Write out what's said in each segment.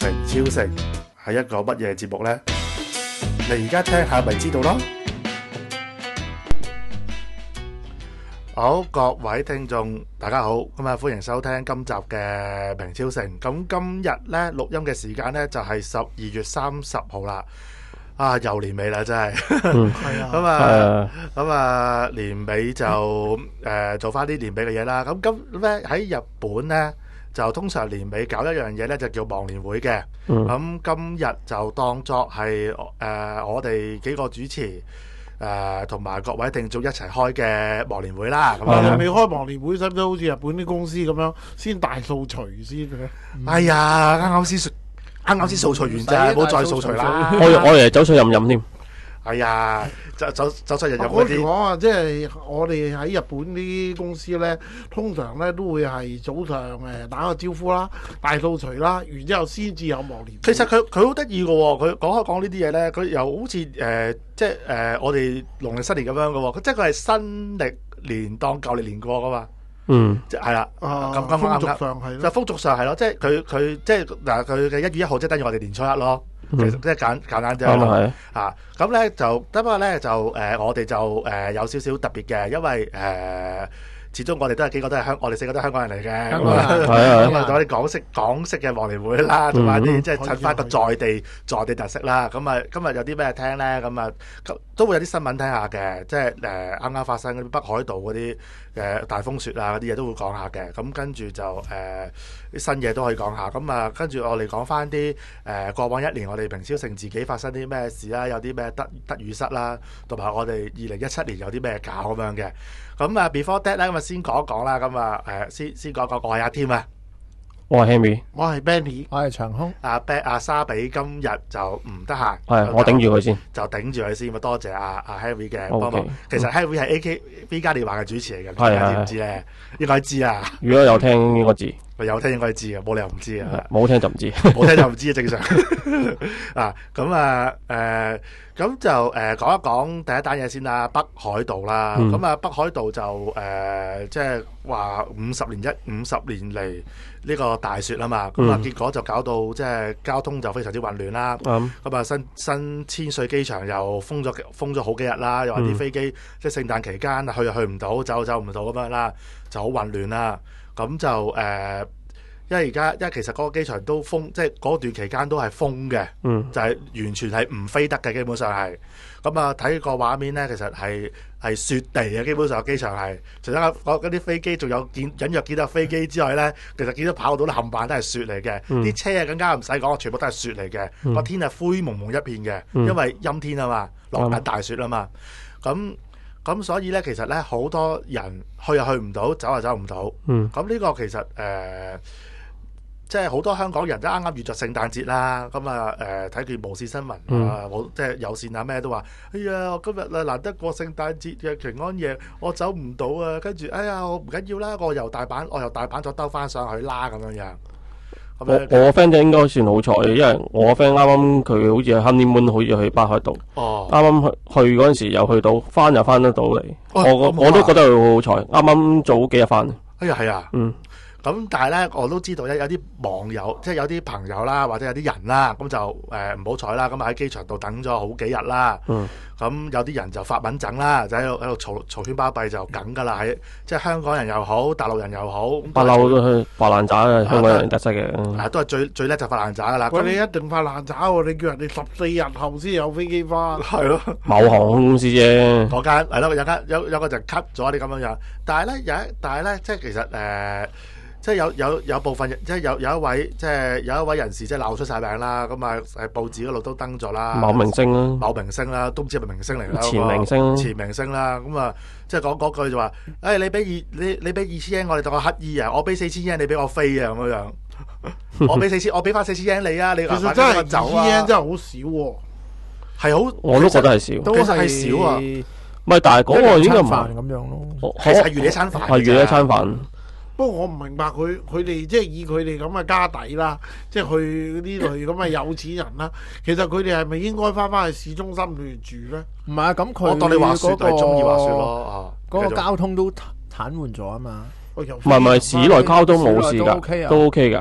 平超城係一個乜嘢節目呢？你而家聽下咪知道咯。好，各位聽眾大家好，咁啊歡迎收聽今集嘅平超城。咁今日呢錄音嘅時間呢就係12月30號啦。啊，又年尾啦，真係。咁啊，年尾就做翻啲年尾嘅嘢啦。咁今咧喺日本呢，就通常年尾搞一樣嘢呢，就叫忘年會嘅。咁今日就當作係我哋幾個主持同埋各位聽眾一齊開嘅忘年會啦。咁你未開忘年會，使唔使好似日本啲公司咁樣先大掃除先嘅？ 哎呀，啱啱先掃除完咋，唔好再掃除啦。 我以為走水飲添。 哎呀，走出日飲嗰我啲。 講啊，即係我哋喺日本啲公司咧，通常咧都會係早上打個招呼啦，大掃除啦，然之後先至有忘年會。 其實佢好得意嘅喎，佢講呢啲嘢咧，佢又好似即係我哋農曆新年咁樣嘅喎，即係佢係新歷年當舊歷年過噶嘛。即係啦，咁風俗上係就風俗上係咯，即係佢即係嗱，佢嘅1月1號即係等於我哋年初一咯。其實即係簡單啫。咁咧就不過咧就我哋就有少少特別嘅，因為始終我哋都係幾個都係我哋4個都係香港人嚟嘅。咁啊，做啲港式嘅忘年會啦，同埋啲即係襯翻個在地特色啦。咁啊，今日有啲咩聽咧？咁啊，都會有啲新聞聽下嘅，即係啱啱發生嗰啲北海道嗰啲大風雪啊嗰啲嘢都會講下嘅。咁跟住就啲新嘢都可以講下。咁啊，跟住我哋講翻啲過往1年我哋平超城自己發生啲咩事啦，有啲咩得與失啦，同埋我哋2017年有啲咩搞咁樣嘅。咁啊 ，before that 咧，咁啊先講一講啦。咁啊，先講講我係阿添啊， 我係 Henry， 我係 Benny， 我係長空。 阿沙比今日就唔得閒， 我頂住佢先， 就頂住佢先。咁多謝阿 Henry 嘅 OK 幫忙。其實 Henry 係 AKB 嘉年華嘅主持嚟嘅，大家知唔知咧？應該知啊。 如果有聽應該知， 有聽應該知啊，冇理由唔知啊。 冇聽就唔知， 冇聽就唔知啊，正常。咁就講一講第一單嘢先啦，北海道啦。咁啊，北海道就即係話50年嚟呢個大雪啊嘛。咁啊，結果就搞到即係交通就非常之混亂啦。咁啊，新千歲機場又封咗好幾日啦，又話啲飛機即係聖誕期間去又去唔到，走唔到咁樣啦，就好混亂啦。咁就因為其實嗰個機場都封，即係嗰段期間都係封嘅，就係完全係唔飛得嘅，基本上係。咁啊，睇個畫面咧，其實係雪地嘅，基本上機場係。除咗嗰啲飛機，仲有隱約見到飛機之外咧，其實見到跑道都冚唪唥都係雪嚟嘅。啲車啊更加唔使講，全部都係蒙嚟嘅。個天係灰蒙蒙一片嘅，因為陰天啊嘛，落緊大雪啊嘛。咁所以咧，其實咧好多人去又去唔到，走又走唔到。咁呢個其實即係好多香港人都啱啱遇着聖誕節啦，咁啊睇見無線新聞即係有線啊咩都話，哎呀，我今日啊難得過聖誕節嘅平安夜，我走唔到啊，跟住哎呀我唔緊要啦，我由大阪再兜翻上去啦咁樣樣。 我 friend 就應該算好彩，因為我 friend 啱啱佢好似係 honeymoon，好似去北海道，啱啱去嗰陣時又去到，翻又翻得到嚟。我都覺得佢好彩，啱啱早幾日翻。 哎呀係啊，咁但係咧，我都知道有啲網友，即係有啲朋友啦，或者有啲人啦，咁就唔好彩啦，咁喺機場度等咗好幾日啦。咁有啲人就發敏疹啦，就喺度嘈喧巴閉就梗㗎啦，即係香港人又好，大陸人又好， 不嬲都係發爛渣嘅香港人特色嘅。 都係最叻就發爛渣㗎啦。 喂，你一定發爛渣喎！你叫人哋14日後先有飛機翻。 係咯， 某航空公司啫。 嗰間係咯，有個就 cut 咗啲咁樣樣，但係咧，即係其實即係有部分即係有一位人士即係鬧出晒名啦，咁啊喺報紙嗰度都登咗啦。 某明星啦， 都唔知係咪明星嚟啦。前明星啦，咁啊即係講嗰句就話，你俾2000 yen 我哋當個乞衣啊，我俾4000 yen 你俾我飛啊咁樣。我俾翻4000 yen 你啊，你其實真係2000 yen 真係好少喎。 係好， 我都覺得係少， 都係少啊。 唔係，但係嗰個應該唔係咁樣咯。 其實係預你一餐飯， 係預你一餐飯。 不過我唔明白佢哋即係以佢哋咁嘅家底啦，即係去呢類咁嘅有錢人啦。其實佢哋係咪應該翻去市中心裏住咧？ 唔係啊，咁佢我當你滑雪係中意滑雪咯。 嗰個交通都癱瘓咗啊嘛。 唔係市內交通冇事㗎，都 OK 㗎。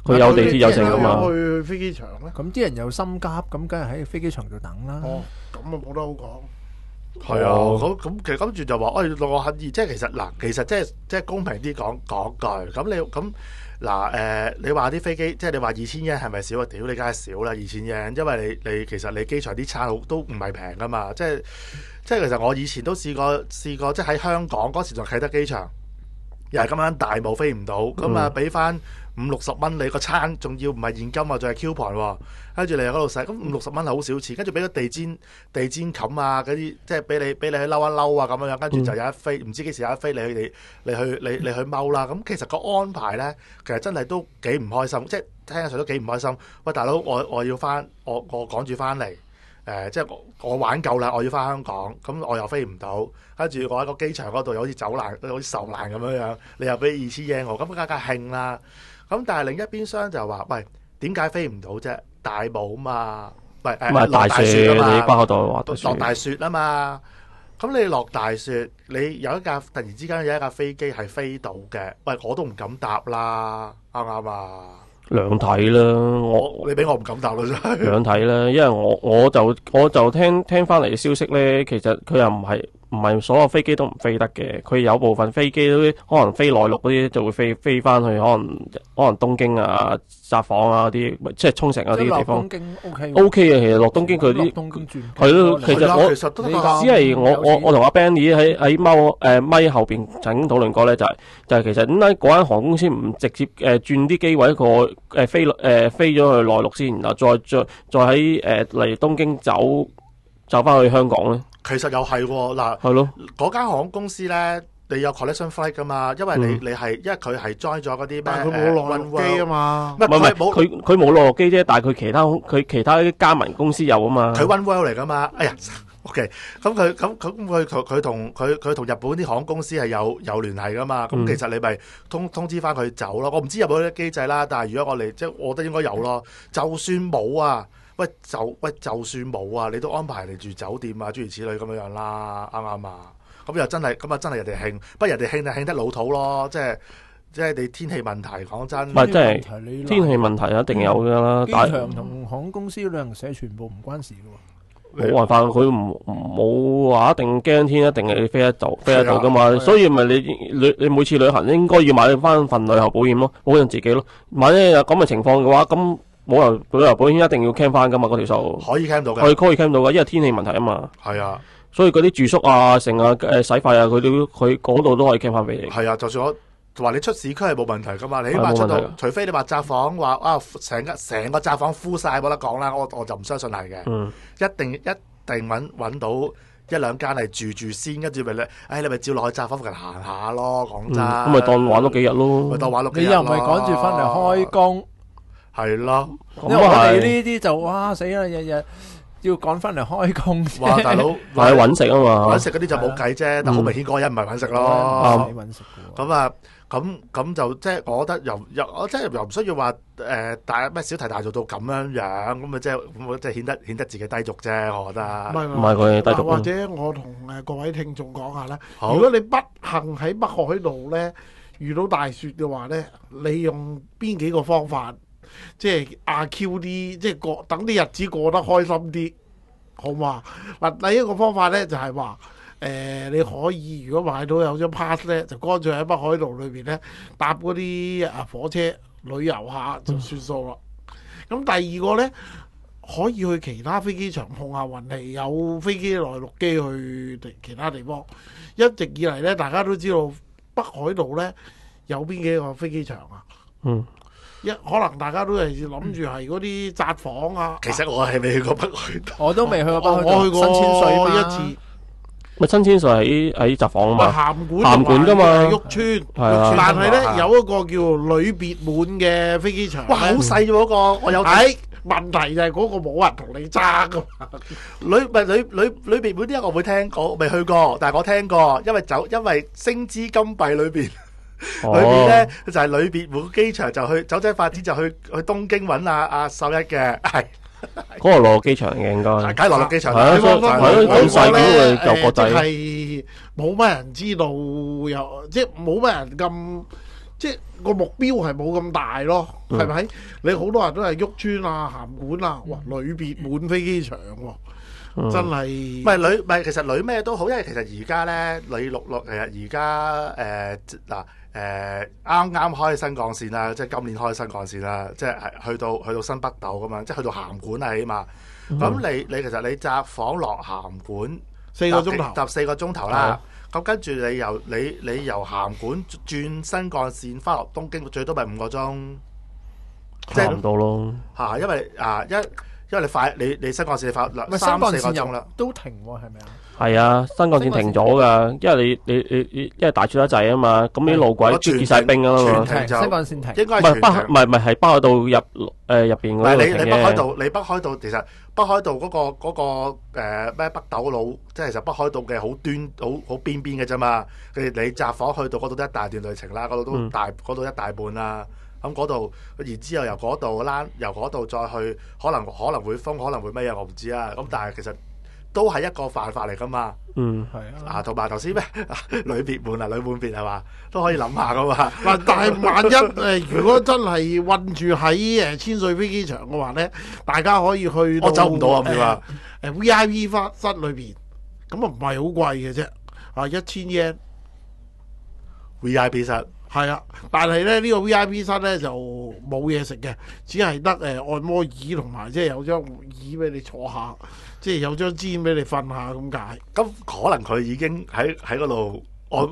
佢有地鐵有成噶嘛。 去飛機場咧， 咁啲人有心急，咁梗係喺飛機場度等啦。 咁啊冇得好講。 係啊，咁其實跟住就話，我刻意，即係其實嗱，其實即係公平啲講句，咁你咁嗱你話啲飛機，即係你話2000 yen 係咪少啊？屌你梗係少啦，2000 yen，因為你其實你機場啲餐都唔係平噶嘛，即係其實我以前都試過，即係喺香港嗰時仲啟德機場，又係咁樣大霧飛唔到，咁啊俾翻50-60蚊你個餐，仲要唔係現金啊，仲係 coupon 喎，跟住你喺嗰度使，咁50-60蚊係好少錢，跟住俾咗地氈冚啊嗰啲，即係俾你去嬲一嬲啊咁樣，跟住就有一飛，唔知幾時有一飛你去踎啦。咁其實個安排咧，其實真係都幾唔開心，即係聽上都幾唔開心。喂，大佬，我要翻，我趕住翻嚟。即係我玩夠啦，我要翻香港，咁我又飛唔到，跟住我喺個機場嗰度又好似走難，好似受難咁樣，你又俾2000 yen我，咁梗係興啦。咁但係另一邊廂就話，喂，點解飛唔到啫？大霧啊嘛，落大雪啊嘛， 你北海道話落大雪啊嘛。咁你落大雪，你有一架突然之間有一架飛機係飛到嘅，喂，我都唔敢搭啦，啱唔啱啊？ 兩睇啦， 你俾我唔敢答咯，真係兩睇啦，因為我就聽翻嚟嘅消息咧，其實佢又唔係所有飛機都唔飛得嘅，佢有部分飛機都可能飛內陸嗰啲就會飛翻去可能東京啊、札幌啊嗰啲，即係沖繩嗰啲地方。 東京 OK 嘅，其實落東京佢啲係咯，其實只係我同阿 Benny 喺咪後邊曾經討論過咧，就係其實點解嗰間航空公司唔直接轉啲機位飛咗去內陸先，然後再喺嚟東京走翻去香港咧？ 其實又係嗱， 係咯， 嗰間航空公司咧，你有 connection flight 噶嘛？因為你係因為佢係 join 咗嗰啲咩？ 佢冇內陸機啊嘛。 唔係佢冇內陸機啫，但係佢其他啲加盟公司有啊嘛。 佢 One World 嚟噶嘛？哎呀 ，OK， 咁佢同日本啲航空公司係有聯繫噶嘛？咁其實你咪通知翻佢走咯。我唔知有冇啲機制啦，但係如果我哋即係我覺得應該有咯。就算冇啊。就算冇啊，你都安排嚟住酒店啊，諸如此類咁樣啦，啱唔啱啊？咁又真係人哋興，不過人哋興就興得老土咯，即係你天氣問題，講真。 唔係，即係天氣問題一定有噶啦。 機場同航空公司旅行社全部唔關事噶喎。 冇辦法，佢冇話一定驚天，一定係飛得到噶嘛。所以咪你每次旅行應該要買翻份旅遊保險咯，保障自己咯。萬一有咁嘅情況嘅話，咁。旅遊保險一定要 claim 翻噶嘛，嗰條數可以 claim 到嘅， 可以 claim 到嘅，因為天氣問題啊嘛。 係啊， 所以嗰啲住宿啊、成啊、洗費啊，佢嗰度都可以 claim 翻俾你。 係啊，就算我話你出市區係冇問題噶嘛，你起碼出到，除非你話窄房話啊，成個窄房 full 晒冇得講啦，我就唔相信係嘅。一定揾到一兩間係住先，跟住咪你咪照落去窄房附近行下咯，講真。咁咪當玩多幾日咯。 咪當玩多幾日咯。 你又唔係趕住翻嚟開工？ 係咯， 因為我哋呢啲就哇死啦，日日要趕翻嚟開工。 哇，大佬， 係揾食啊嘛， 揾食嗰啲就冇計啫，但好明顯嗰個人唔係揾食咯。 揾食咁啊，咁就即係我覺得又即係又唔需要話咩小題大做到咁樣，咁啊即係顯得自己低俗啫，我覺得。 唔係佢低俗。 或者我同各位聽眾講下啦，如果你不幸喺北海道咧遇到大雪嘅話咧，你用邊幾個方法？即係阿 Q 啲，即係等啲日子過得開心啲，好嘛？嗱，第一個方法咧就係話，你可以如果買到有張 pass 咧，就乾脆喺北海道裏邊咧搭嗰啲火車旅遊下就算數啦。咁第二個咧，可以去其他飛機場碰下運氣，有飛機內陸機去其他地方。一直以嚟咧，大家都知道北海道咧有邊幾個飛機場啊？可能大家都係諗住係嗰啲札幌啊。 其實我係未去過北海道， 我都未去過北海道。 我去過新千歲一次。 咪新千歲喺札幌啊嘛， 函館噶嘛， 旭川。但係咧有一個叫旅別滿嘅飛機場。 哇，好細嗰個，我有睇。問題就係嗰個冇人同你爭噶嘛。 旅別滿啲我會聽過，未去過，但係我聽過，因為星之金幣裏邊。裏邊咧就係旅別滿機場，就去走仔發展就去東京揾阿秀一嘅，係嗰個內陸機場嘅應該， 梗係內陸機場啦。係咁細點會夠國際？ 係冇乜人知道，又即係冇乜人咁即係個目標係冇咁大咯，係咪？你好多人都係屋村啊、鹹館啊，哇，裏邊滿飛機場喎，真係。 唔係其實旅咩都好，因為其實而家咧旅陸其實而家啱啱開新幹線啦，即係今年開新幹線啦，即係去到新北斗咁嘛，即係去到鹹館啊起碼。咁你其實你札幌落鹹館 4個鐘頭， 搭4個鐘頭啦。咁跟住你由鹹館轉新幹線翻落東京，最多咪5個鐘， 差唔多咯。 嚇，因為你快，你新幹線快3-4個鐘啦， 都停喎，係咪啊？ 係啊，新幹線停咗噶，因為你因為大雪得滯啊嘛，咁啲路軌結晒冰啊嘛， 新幹線停， 應該係係北海道入邊嗰度停嘅。 你北海道其實北海道嗰個咩北斗路，即係其實北海道嘅好邊邊嘅啫嘛。你札幌去到嗰度都一大段旅程啦，嗰度都嗰度一大半啦。咁嗰度，然之後由嗰度再去，可能會封，可能會咩嘢，我唔知啊。咁但係其實都係一個犯法嚟噶嘛。 係啊。同埋頭先咩旅別滿啊，旅滿別係嘛，都可以諗下噶嘛。 嗱，但係萬一如果真係困住喺千歲飛機場嘅話咧，大家可以去到我走唔到啊，唔知話 VIP 室裏邊，咁啊唔係好貴嘅啫，啊1000 yen VIP 室。 係啊，但係咧呢個 VIP 室咧就冇嘢食嘅，只係得按摩椅同埋即係有張椅俾你坐下，即係有張氈俾你瞓下咁解。 咁可能佢已經喺嗰度按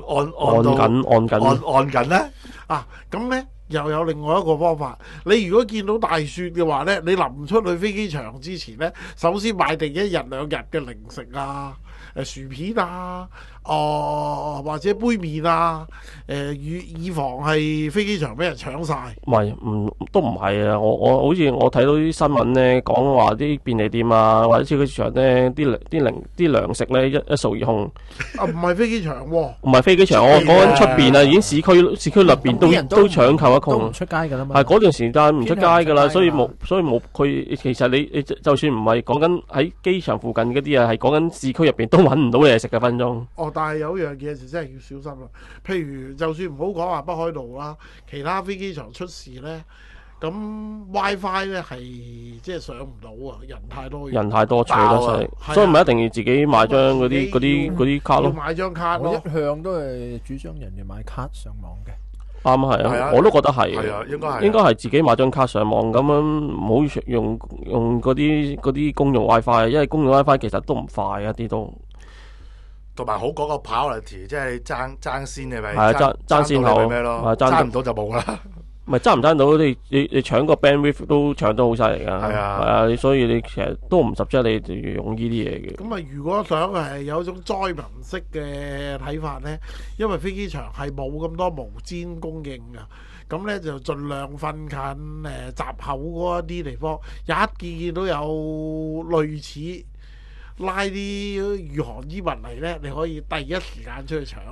緊咧。 啊，咁咧又有另外一個方法。你如果見到大雪嘅話咧，你臨出去飛機場之前咧，首先買定1日2日嘅零食啊。薯片啊，或者杯麵啊，以防係飛機場俾人搶晒。 都唔係啊！我好似我睇到啲新聞咧，講話啲便利店啊，或者超級市場咧，啲糧食咧一掃而空。 啊，唔係飛機場喎， 唔係飛機場，我講緊出邊啊，已經市區入邊都搶購一空， 唔出街㗎啦嘛。 係嗰段時間唔出街㗎啦，所以冇佢。其實你就算唔係講緊喺機場附近嗰啲啊，係講緊市區入邊都揾唔到嘢食嘅分鐘。 但係有樣嘢就真係要小心啦。譬如就算唔好講話北海道啦，其他飛機場出事咧，咁 WiFi 咧係即係上唔到啊，人太多， 取得晒，所以唔係一定要自己買張嗰啲卡咯。 要買張卡咯。 我一向都係主張人哋買卡上網嘅。 啱係啊，我都覺得係。 係啊， 應該係自己買張卡上網咁樣，唔好用嗰啲公用 WiFi，因為公用 WiFi 其實都唔快一啲都。 同埋好嗰個 priority，即係爭先嘅咪。 係啊，爭先後咩咯？爭唔到就冇啦。 唔係爭唔爭到你搶個 bandwidth 都搶得好犀利㗎。 係啊， 係啊，所以你其實都唔實質你就要用呢啲嘢嘅。 咁啊，如果想係有一種災民式嘅睇法咧，因為飛機場係冇咁多毛氈供應㗎，咁咧就盡量瞓近閘口嗰一啲地方，一見到有類似拉啲御寒衣物嚟咧，你可以第一時間出去搶。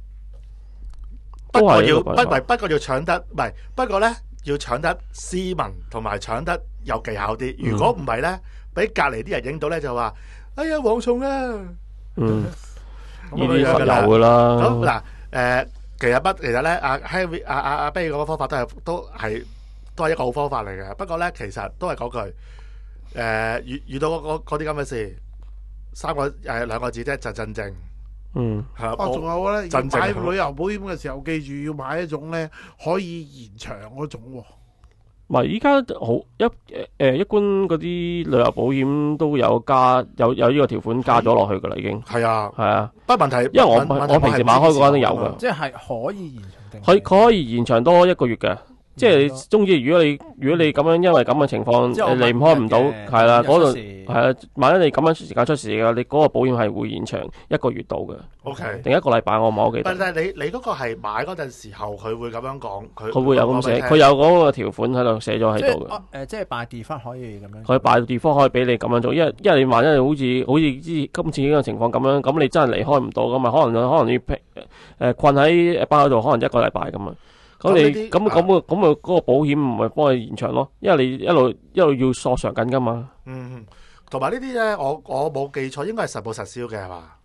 不過要搶得，唔係，不過咧要搶得斯文同埋搶得有技巧啲。如果唔係咧，俾隔離啲人影到咧就話：哎呀，蝗蟲啊！ 呢啲實有㗎啦。 咁嗱，其實咧，阿 Henry 阿 Benny 嗰個方法都係一個好方法嚟嘅。不過咧，其實都係嗰句，遇到嗰啲咁嘅事，2個字啫，就鎮靜。 仲有咧，要買旅遊保險嘅時候，記住要買一種咧可以延長嗰種喎。 唔係，依家好一般嗰啲旅遊保險都有呢個條款加咗落去㗎啦，已經。係啊， 不過問題， 因為我平時買開嗰間都有㗎。 即係可以延長定？ 佢可以延長多1個月嘅。即係你中意，如果你咁樣因為咁嘅情況離開唔到，係啦，嗰度係啊，萬一你咁樣時間出事嘅，你嗰個保險係會延長1個月度嘅。 OK， 定1個禮拜，我唔係好記得。 但係你嗰個係買嗰陣時候，佢會咁樣講， 佢會有咁寫，佢有嗰個條款喺度寫咗喺度嘅。即係 by default 可以咁樣。 佢 by default 可以俾你咁樣做，因為你萬一好似今次呢個情況咁樣，咁你真係離開唔到咁嘛，可能要困喺北海道可能1個禮拜咁啊。咁嗰個保險唔係幫你延長咯，因為你一路要索償緊噶嘛。 同埋呢啲咧，我冇記錯，應該係實報實銷嘅係嘛？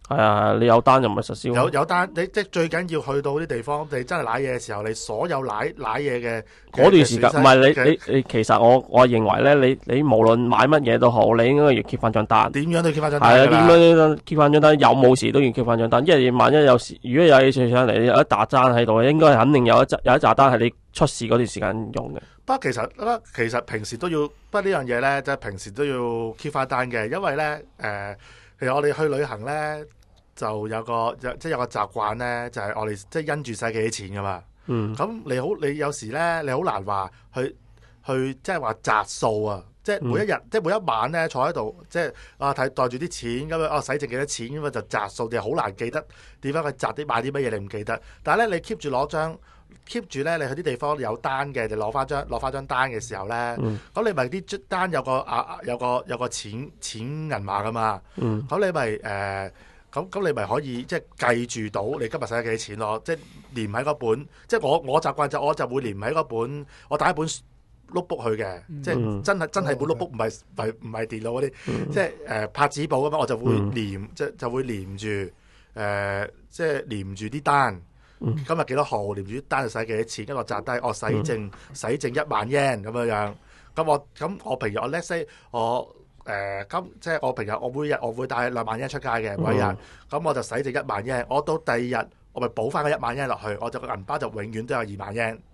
係啊，你有單就唔係實銷。 有單，你即係最緊要去到啲地方，你真係瀨嘢嘅時候，你所有瀨嘢嘅嗰段時間，唔係你其實我認為咧，你無論買乜嘢都好，你應該要 keep 翻張單。 點樣都要 keep 翻張單。 係啊，點樣 keep 翻張單？有冇事都要 keep 翻張單，因為萬一有時，如果有嘢上嚟，有一沓單喺度，應該肯定有一沓單係你出事嗰段時間用嘅。 不過其實平時都要，不過呢樣嘢咧，即係平時都要 keep 翻單嘅，因為咧其實我哋去旅行咧就有個習慣咧，就係我哋即係因住使幾錢噶嘛。咁你有時咧你好難話去即係話擲數啊，即係每一日即係每一晚咧坐喺度，即係袋住啲錢咁樣，使剩幾多錢咁樣就擲數，你好難記得點樣去擲啲買啲乜嘢，你唔記得。但係咧你 keep 住攞張。keep 住咧，你去啲地方有單嘅，就攞翻張單嘅時候咧，咁你咪啲單有個錢銀碼噶嘛，咁你咪咁你咪可以即係計住到你今日使咗幾多錢咯，即係連喺嗰本，即係我習慣我就會連喺嗰本，我帶一本 notebook 去嘅，即係真係本 notebook，唔係電腦嗰啲，即係拍紙簿咁樣，我就會連就會連住即係連住啲單。今日幾多號，連住啲單就使幾多錢，跟住我擲低，我使剩1萬 yen 咁樣。咁我平日我 let's say 即係我平日我每日我會帶2萬 yen 出街嘅每一日，咁我就使剩1萬 yen。我到第二日我咪補翻個1萬 yen 落去，我就個銀包就永遠都有2萬 yen。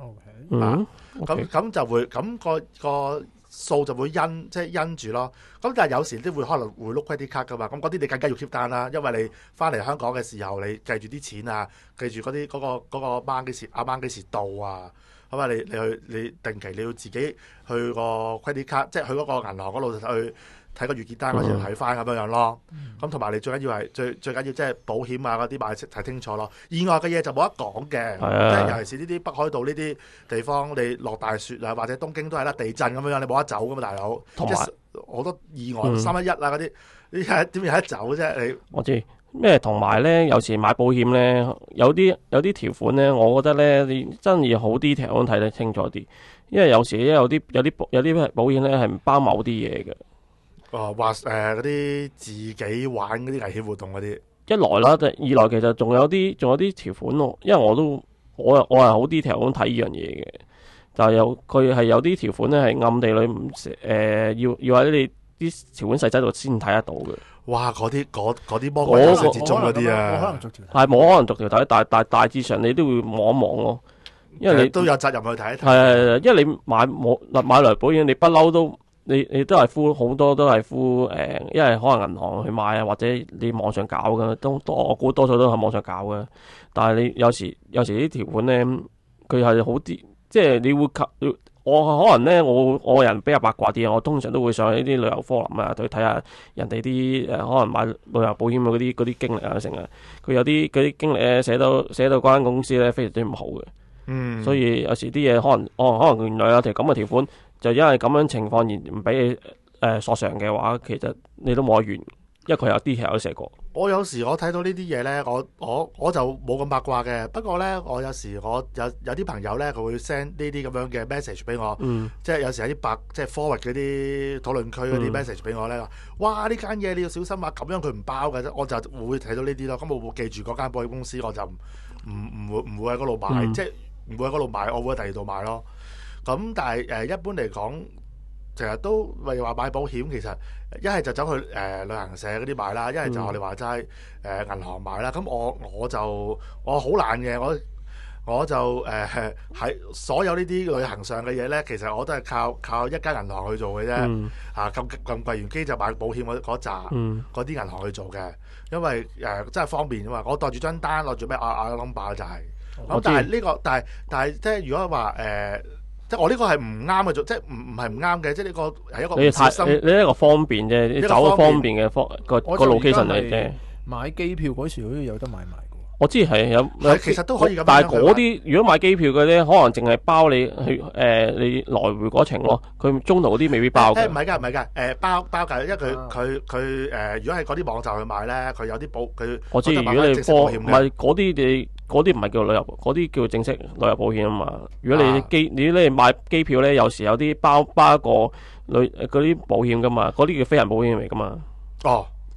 咁就會咁個數就會因住咯。咁但係有時都會可能會碌 credit card 噶嘛，咁嗰啲你更加要 keep 單啦，因為你翻嚟香港嘅時候，你計住啲錢啊，計住嗰個班幾時到啊，咁啊你定期你要自己去個 credit card， 即係去嗰個銀行嗰度去睇個月結單嗰時睇翻咁樣咯。咁同埋你最緊要係最緊要即係保險啊嗰啲買睇清楚咯。意外嘅嘢就冇得講嘅，即係尤其是呢啲北海道呢啲地方，你落大雪啊或者東京都係啦，地震咁樣你冇得走噶嘛，大佬。同埋好多意外311啊嗰啲，你點有得走啫？你我知咩？同埋咧，有時買保險咧，有啲條款咧，我覺得咧，你真係要好 detail 咁睇得清楚啲，因為有時有啲保險咧係唔包某啲嘢嘅。 話嗰啲自己玩嗰啲危險活動嗰啲， 一來啦，二來其實仲有啲條款咯，因為我係好 detail 咁睇呢樣嘢嘅，就係佢係有啲條款咧係暗地裏要喺你啲條款細則度先睇得到嘅。哇！ 嗰啲魔鬼細節中嗰啲啊， 係冇可能逐條睇，但大致上你都會望一望咯，因為你都有責任去睇一睇。 係，因為你買來保險，你不嬲都。你都係敷好多都係敷因為可能銀行去買啊，或者你網上搞嘅，我估多數都係網上搞嘅。但係你有時啲條款咧，佢係好啲，即係你會我可能咧，我人比較八卦啲，我通常都會上呢啲旅遊科林啊，去睇下人哋啲可能買旅遊保險嗰啲經歷啊，成啊，佢有啲嗰啲經歷咧寫到嗰間公司咧非常之唔好嘅。所以有時啲嘢可能原來有條咁嘅條款。就因為咁樣情況而唔俾你索償嘅話，其實你都冇得怨，因為佢有啲係有寫過。 我有時我睇到呢啲嘢咧，我就冇咁八卦嘅。不過咧，我有時我有啲朋友咧，佢會 send 呢啲咁樣嘅 message 俾我，即係有時有啲即係 forward 嗰啲討論區嗰啲 message 俾我咧，哇！呢間嘢你要小心啊，咁樣佢唔包嘅啫。我就會睇到呢啲咯。咁我會記住嗰間保險公司，我就唔會喺嗰度買，即係唔會喺嗰度買，我會喺第二度買咯。咁但係一般嚟講，成日都例如話買保險，其實一係就走去旅行社嗰啲買啦，一係就我哋話齋銀行買啦。咁我好懶嘅，我就喺所有呢啲旅行上嘅嘢咧，其實我都係靠一間銀行去做嘅啫。咁櫃完機就買保險嗰扎嗰啲銀行去做嘅，因為真係方便啊嘛。我袋住張單，攞住咩number 就係。咁但係即係如果話即係我呢個係唔啱嘅做，即係唔係唔啱嘅，即係呢個係一個唔小心。 你一個方便啫，你走個方便嘅個 location 嚟啫。 買機票嗰時好似有得買埋嘅。 我知係有， 其實都可以咁。 但係嗰啲如果買機票嘅咧，可能淨係包你去你來回嗰程咯，佢中途嗰啲未必包嘅。 唔係㗎，包㗎，因為佢如果係嗰啲網站去買咧，佢有啲佢。 我知，如果你唔係嗰啲嗰啲唔係叫旅遊，嗰啲叫正式旅遊保險啊嘛。如果你買機票咧，有時有啲包一個嗰啲保險噶嘛，嗰啲叫飛人保險嚟噶嘛。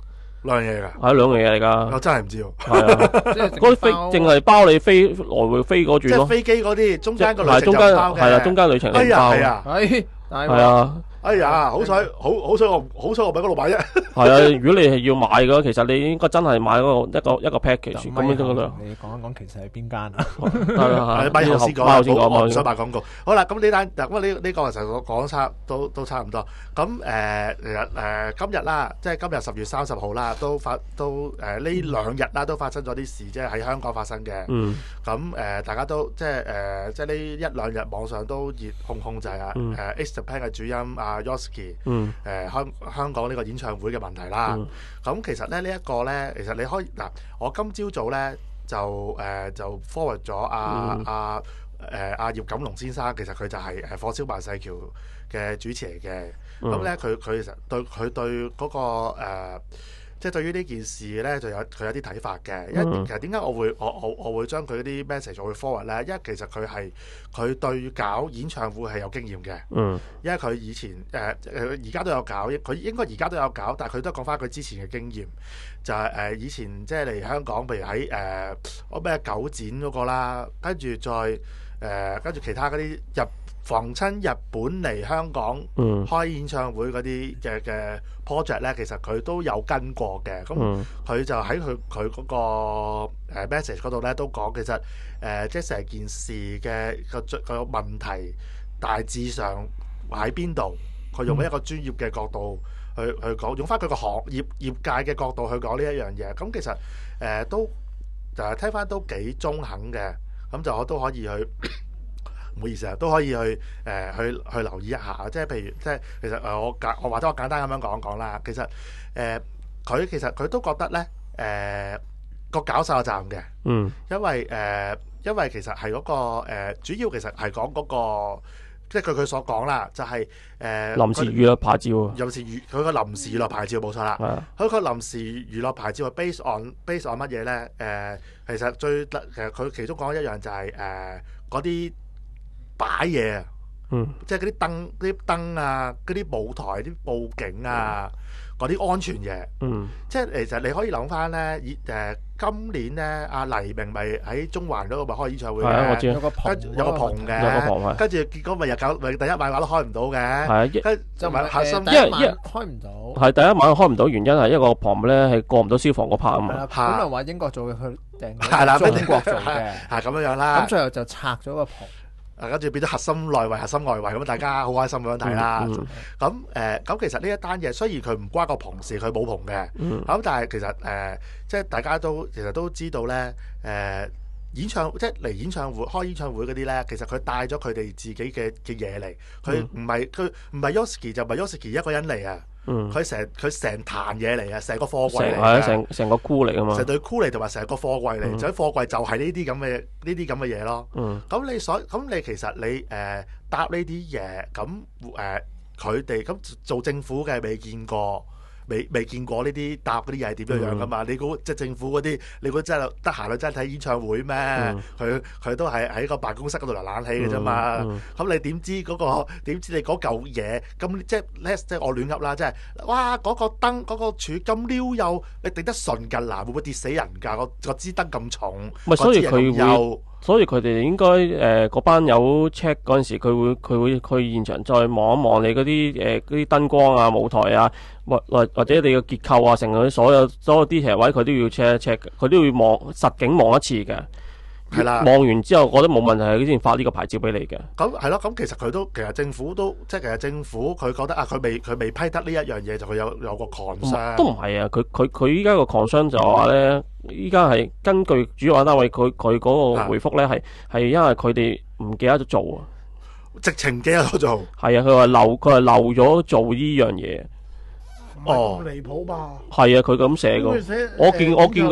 兩樣嘢㗎， 係兩樣嘢嚟㗎。 我真係唔知喎。 係啊， 即係嗰啲飛淨係包你飛來回飛嗰即係轉咯。 飛機嗰啲中間個旅程就係中間唔包嘅。 係啦，中間旅程哎呀， 你唔包嘅。 係啊， 係啊。 哎呀，好彩我唔喺嗰度買啫。 係啊，如果你係要買嘅話，其實你應該真係買嗰個一個 package 咁樣得㗎啦。 你講一講其實係邊間啊？ 係咪後先講， 後先講， 我唔想賣廣告。好啦，咁呢單嗱，咁呢個其實我講都差唔多。咁其實今日啦，即係今日10月30號啦，呢2日啦，都發生咗啲事，即係喺香港發生嘅。咁大家都即係呢1-2日網上都熱烘烘就係X Japan 嘅主音Yoshiki 香港呢個演唱會嘅問題啦。咁其實咧呢一個咧，其實你可以嗱，我今朝早咧就 forward 咗阿葉錦龍先生，其實佢就係火燒萬世橋嘅主持嚟嘅。咁咧佢其實對嗰個即係對於呢件事咧，佢有啲睇法嘅。因為其實點解我會將佢嗰啲 message 我會 forward 咧？因為其實佢對搞演唱會係有經驗嘅。因為佢以前而家都有搞，佢應該而家都有搞，但係佢都講翻佢之前嘅經驗，就係以前即係嚟香港，譬如喺咩九展嗰個啦，跟住再跟住其他嗰啲逢親日本嚟香港開演唱會嗰啲嘅 project 咧，其實佢都有跟過嘅。咁佢就喺佢嗰個message 嗰度咧都講，其實即係成件事嘅個問題大致上喺邊度？佢用一個專業嘅角度去講，用翻佢個業界嘅角度去講呢一樣嘢。咁其實都聽翻都幾中肯嘅。咁就我都可以去。唔好意思啊，都可以去留意一下，即係譬如即係其實我或者我簡單咁樣講講啦。其實佢都覺得咧個搞晒個責任嘅，因為其實係嗰個主要其實係講嗰個，即係據佢所講啦，就係臨時娛樂牌照， 佢個臨時娛樂牌照冇錯啦。佢個臨時娛樂牌照係 based on 乜嘢咧？其實佢其中講一樣就係嗰啲擺嘢啊，即係嗰啲燈啊，嗰啲舞台啲佈景啊，嗰啲安全嘢，即係其實你可以諗翻咧，今年咧阿黎明咪喺中環嗰度咪開演唱會嘅， 有個棚嘅，跟住結果咪第一晚都開唔到嘅，跟就咪核心， 因為開唔到， 係第一晚開唔到，原因係一個棚咧係過唔到消防嗰 part 啊嘛， 本來話英國做嘅，佢訂係啦， 中國做嘅， 係咁樣啦， 咁最後就拆咗個棚。 跟住變咗核心內圍、核心外圍咁，大家好開心咁樣睇啦。咁其實呢一單嘢雖然佢唔關個棚事，佢冇棚嘅。咁但係其實即係大家都其實都知道咧，即係嚟演唱會開演唱會嗰啲咧，其實佢帶咗佢哋自己嘅嘢嚟。佢唔係 Yoshiki 就唔係 Yoshiki 一個人嚟啊。佢成壇嘢嚟啊，成個貨櫃嚟啊， 成個箍嚟啊嘛， 成對箍嚟同埋成個貨櫃嚟，就喺貨櫃就係呢啲咁嘅嘢咯。咁你其實你搭呢啲嘢，咁佢哋咁做政府嘅未見過。未見過呢啲搭嗰啲嘢係點樣樣噶嘛？你估即係政府嗰啲，你估真係得閒去真係睇演唱會咩？佢都係喺個辦公室嗰度嚟冷氣嘅啫嘛。咁你點知嗰個？點知你嗰嚿嘢咁即係我亂噏啦！即係哇嗰個燈嗰個柱咁溜幼，你頂得順㗎嗱？會唔會跌死人㗎？個支燈咁重， 所以佢哋應該嗰班友 check 嗰陣時，佢會去現場再望一望你嗰啲燈光啊、舞台啊，或者你嘅結構啊，成個所有 detail 位，佢都要 check，佢都要實景望一次嘅。係啦，望完之後覺得冇問題，佢先發呢個牌照俾你嘅。 咁係咯，咁其實政府都即係其實政府佢覺得啊，佢未批得呢一樣嘢，就佢有個 concern。 都唔係啊，佢依家個 concern 就話咧，依家係根據主辦單位佢嗰個回覆咧，係因為佢哋唔記得咗做啊， 直情唔記得咗做。係啊， 佢話漏咗做呢樣嘢。 哦，離譜吧？ 係啊，佢咁寫噶。我見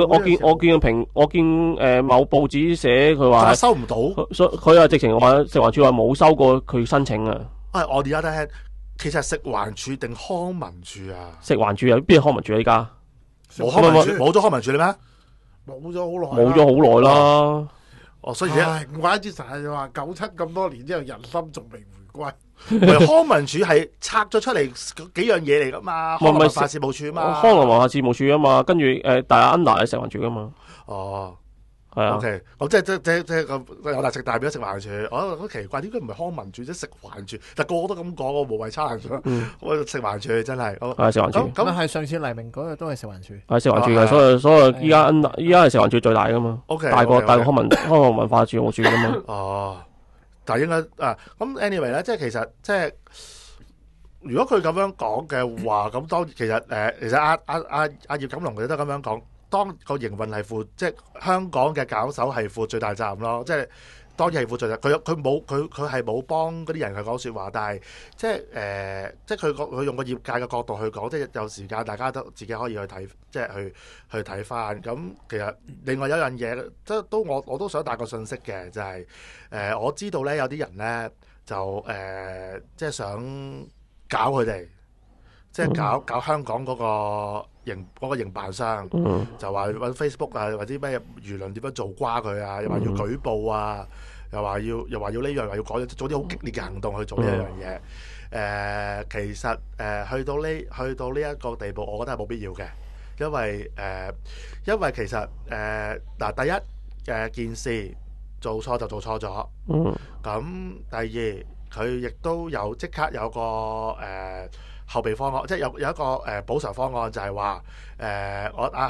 某報紙寫佢話收唔到， 佢話直情話食環署話冇收過佢申請啊。 我而家睇，其實食環署定康文署啊？ 食環署有邊係康文署啊？依家冇咗康文署你咩？ 冇咗好耐， 冇咗好耐啦。 所以唔怪之成日話97咁多年之後人心仲未回關。 康文署係拆咗出嚟幾樣嘢嚟噶嘛？康樂文化事務處啊嘛， 康樂文化事務處啊嘛，跟住但係 under 係食環署噶嘛。 哦， 係啊。 OK， 咁即係咁有大食大變咗食環署，我好奇怪點解唔係康文署即係食環署？但個個都咁講，我無謂差人咗。食環署真係， 係食環署。 咁係上次黎明嗰個都係食環署。 係食環署嘅，所以依家係食環署最大噶嘛。 OK， 大過康樂文化事務處噶嘛。 哦。但係應該咁 anyway 咧，即係其實即係如果佢咁樣講嘅話，咁當然其實阿葉錦龍佢都咁樣講，當個營運係負，即係香港嘅搞手係負最大責任咯。即係當然係負最大，佢係冇幫嗰啲人去講説話，但係即係佢用個業界嘅角度去講，即係有時間大家都自己可以去睇，即係去睇翻。咁其實另外有一樣嘢，即係我都想帶個信息嘅，就係我知道咧有啲人咧就即係想搞佢哋，即係搞香港嗰個營辦商，就話揾 Facebook 啊，或者咩輿論點樣做瓜佢啊，又話要舉報啊，又話要呢樣，又要改，做啲好激烈嘅行動去做呢一樣嘢。其實去到呢一個地步，我覺得係冇必要嘅，因為其實第一件事做錯就做錯咗，咁第二佢亦都即刻有個後備方案，即係有一個補償方案，就係話我阿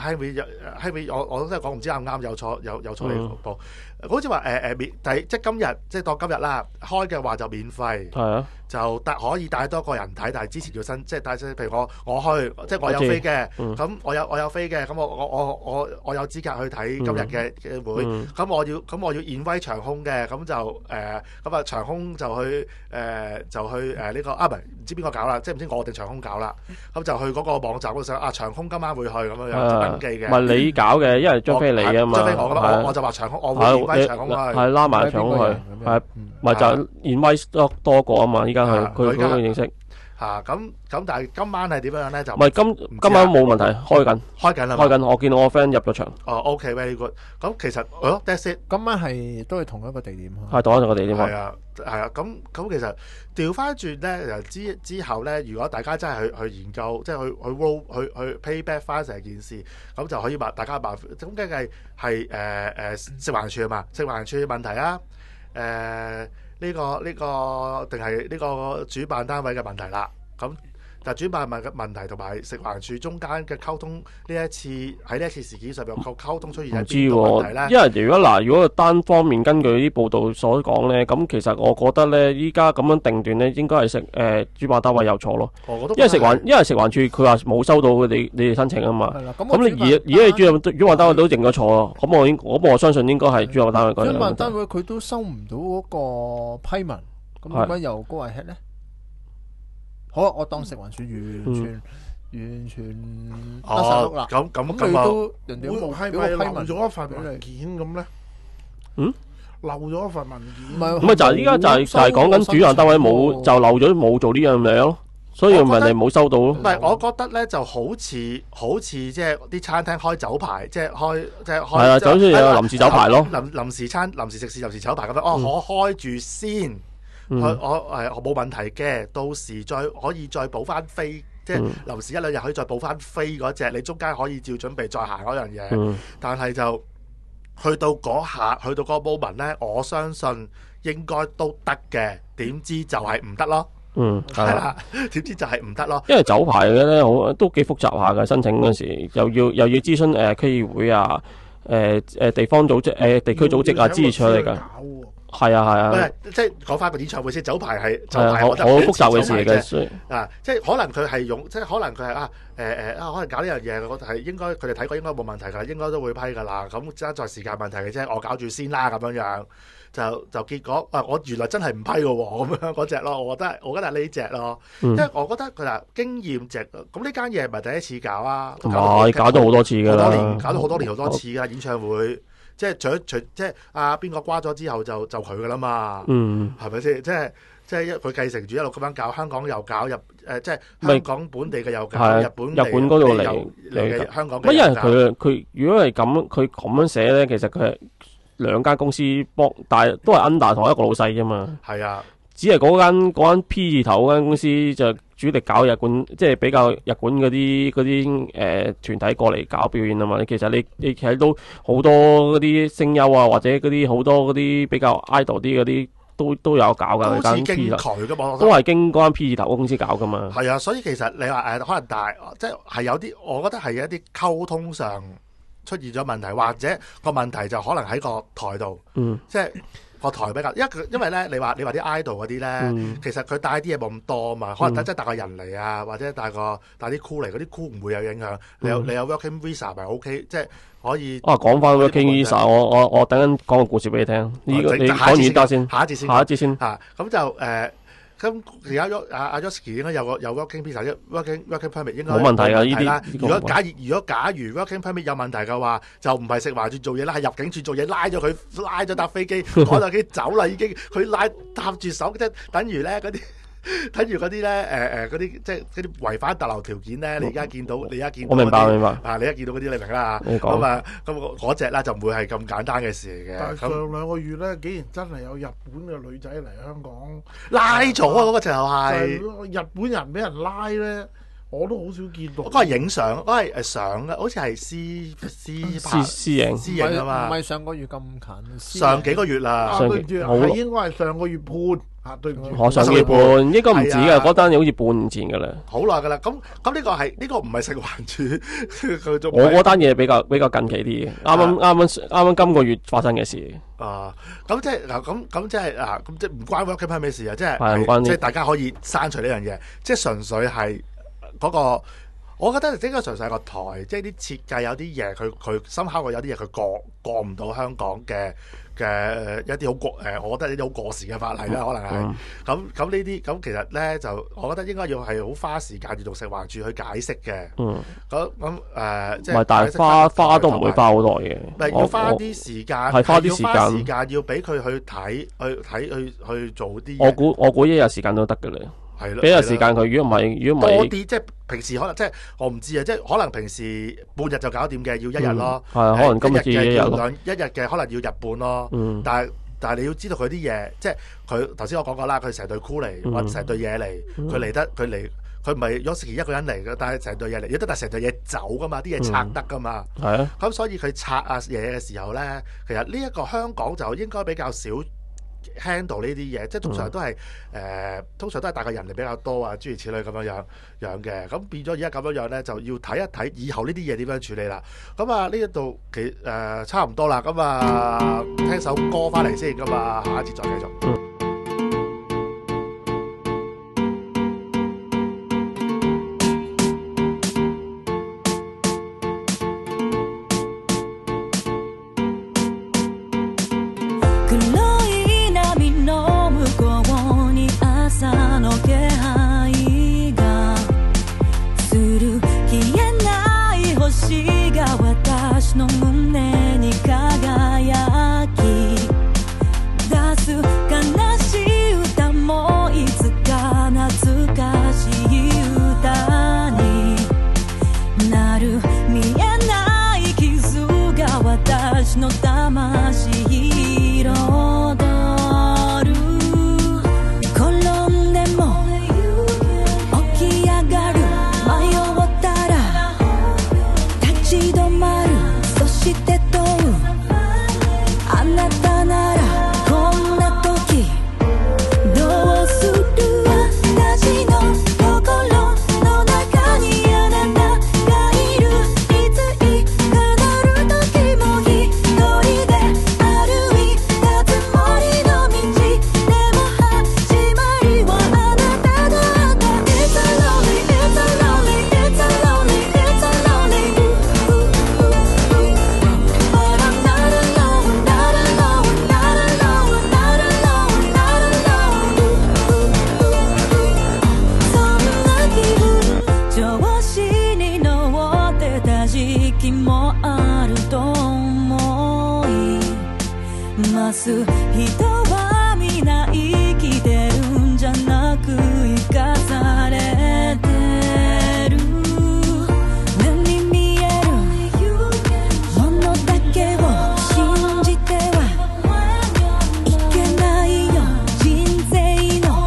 Henry 我真係講唔知啱唔啱，有錯你報，好似話即係今日即係當今日啦，開嘅話就免費，係啊，就可以帶多個人睇，但係之前要即係帶，譬如我去，即係我有飛嘅，咁我有飛嘅，咁我有資格去睇今日嘅會，咁我要invite長空嘅，咁就咁啊長空就去呢個唔知邊個搞啦，即係唔知我哋長空搞啦，咁就去嗰個網站嗰度想長空今晚會去咁樣登記嘅， 唔係你搞嘅，因為張飛你啊嘛， 張飛我咁我就話長空我會invite長空去， 係拉埋長空去，係咪就 invite 多個啊嘛？依家佢嗰個認識咁但係今晚係點樣咧？就唔係今晚冇問題，開緊，我見到我 friend 入咗場。 OK，very good。咁其實that's it。 今晚係都係同一個地點， 係同一個地點。 係啊。咁其實調翻轉咧，之後咧，如果大家真係去研究，即係去 roll 去 pay back 翻成件事，咁就可以大家咁梗係食環署啊嘛，食環署問題啊，呢個定係呢個主辦單位嘅問題啦。咁但係主辦嘅問題同埋食環署中間嘅溝通，喺呢一次事件上面溝通出現喺邊度問題咧？ 因為如果單方面根據啲報道所講咧，咁其實我覺得咧，依家咁樣定斷咧，應該係主辦單位有錯咯。因為食環署佢話冇收到你哋申請啊嘛。咁你而家主辦單位都認咗錯咯。咁我相信應該係主辦單位嗰樣。 主辦單位佢都收唔到嗰個批文，咁點解又高危 head 咧？好，我當食環署完全得晒碌啦。咁你都人哋都係咪漏咗一份文件咁咧？漏咗一份文件。 唔係就係依家就係講緊主辦單位冇就漏咗冇做呢樣嘢咯，所以人哋冇收到咯。 唔係，我覺得咧就好似即係啲餐廳開酒牌，即係開係啊，就好似有臨時酒牌咯， 臨時食肆、臨時酒牌咁樣。我開住先。我冇問題嘅，到時可以再補翻飛，即係臨時一兩日可以再補翻飛嗰隻，你中間可以照準備再行嗰樣嘢。但係就去到嗰下，去到嗰個 moment 咧，我相信應該都得嘅，點知就係唔得咯。係啦，點知就係唔得咯。 因為酒牌嘅咧，都幾複雜下嘅，申請嗰時又要諮詢區議會啊，地方組織地區組織啊，支持出嚟㗎。係啊， 即係講翻個演唱會先，酒牌係好複雜嘅事嚟嘅，即係可能佢係用，即係可能佢係可能搞呢樣嘢，我係應該佢哋睇過應該冇問題㗎，應該都會批㗎啦。咁即係在時間問題嘅啫，我搞住先啦咁樣，就結果我原來真係唔批㗎喎，咁樣嗰隻咯，我覺得係呢隻咯，因為我覺得佢話經驗值，咁呢間嘢唔係第一次搞啊， 搞咗好多次㗎啦， 搞咗好多年好多次㗎演唱會。即係除即係邊個瓜咗之後就佢噶啦嘛，係咪先？即係佢繼承住一路咁樣搞，香港又搞即係香港本地嘅又搞，日本嗰度嚟嘅香港嘅。 因為佢如果係咁，佢咁樣寫咧，其實佢係兩間公司幫，但係都係 under 同一個老細啫嘛。 係啊， 只係嗰間 P 字頭嗰間公司就主力搞日本，即係比較日本嗰啲團體過嚟搞表演啊嘛。其實你睇到好多嗰啲聲優啊，或者嗰啲好多嗰啲比較 idol 啲嗰啲。都有搞噶， 都係經佢噶嘛， 都係經嗰間 P 字頭公司搞噶嘛。 係啊，所以其實你話可能即係有啲，我覺得係一啲溝通上出現咗問題，或者個問題就可能喺個台度，即係個台比較，因為咧，你話啲 idol 嗰啲咧，其實佢帶啲嘢冇咁多嘛，可能即係帶個人嚟啊，或者帶啲 crew 嚟，嗰啲 crew 唔會有影響。你有 working visa 咪 OK， 即係。可以講翻 working visa， 我等陣講個故事俾你聽。呢個你講完得先， 下一節先嚇。 咁就咁而家阿 Yoski 應該有 working visa， working permit 應該冇問題㗎。呢啲如果假如 working permit 有問題嘅話，就唔係食環署做嘢啦，係入境處做嘢，拉咗搭飛機，趕架機走啦已經。佢搭住手，即係等於咧嗰啲。睇住嗰啲咧，嗰啲即係嗰啲違反逗留條件咧，你而家見到，我明白啊！你一見到嗰啲，你明啦嚇。咁嗰隻啦就唔會係咁簡單嘅事嚟嘅。 但係上2個月咧，竟然真係有日本嘅女仔嚟香港拉咗啊！嗰個就係日本人俾人拉咧，我都好少見到。 嗰個係影相，嗰個係相嘅，好似係私影啊嘛。 唔係上個月咁近， 上幾個月啦。 對唔住，係應該係上個月半。對唔住， 我上個月半應該唔止㗎，嗰單嘢好似半年前㗎啦， 好耐㗎啦。咁呢個唔係食環署我嗰單嘢比較近期啲嘅，啱啱今個月發生嘅事。 咁即係咁即係唔關 working permit 事啊，即係大家可以刪除呢樣嘢，即係純粹係嗰個。我覺得應該純粹係個台，即係啲設計有啲嘢，佢深刻過有啲嘢，佢過唔到香港嘅一啲好我覺得呢啲好過時嘅法例啦，可能係咁呢啲咁其實咧就我覺得應該要係好花時間要同食環署去解釋嘅。即係但係花都唔會花好耐嘅。 要花啲時間， 係花啲時間， 要俾佢去睇去做啲。 我估一日時間都得嘅咧。 係咯， 俾個時間佢。如果唔係多啲，即係平時可能即係我唔知啊，即係可能平時半日就搞掂嘅，要一日咯。 係可能今日至一日咯。 一日嘅可能要日半咯。但係你要知道佢啲嘢，即係佢頭先我講過啦，佢成隊 crew 嚟，或者成隊嘢嚟，佢唔係Yoski一個人嚟嘅，但係成隊嘢嚟，但係成隊嘢走噶嘛，啲嘢拆得噶嘛。係啊。咁所以佢拆嘢嘅時候咧，其實呢一個香港就應該比較少handle 呢啲嘢，即係通常都係大個人嚟比較多啊，諸如此類咁樣嘅，咁變咗而家咁樣咧，就要睇一睇以後呢啲嘢點樣處理啦。咁呢一度差唔多啦，咁聽首歌翻嚟先，咁下一節再繼續。 人生の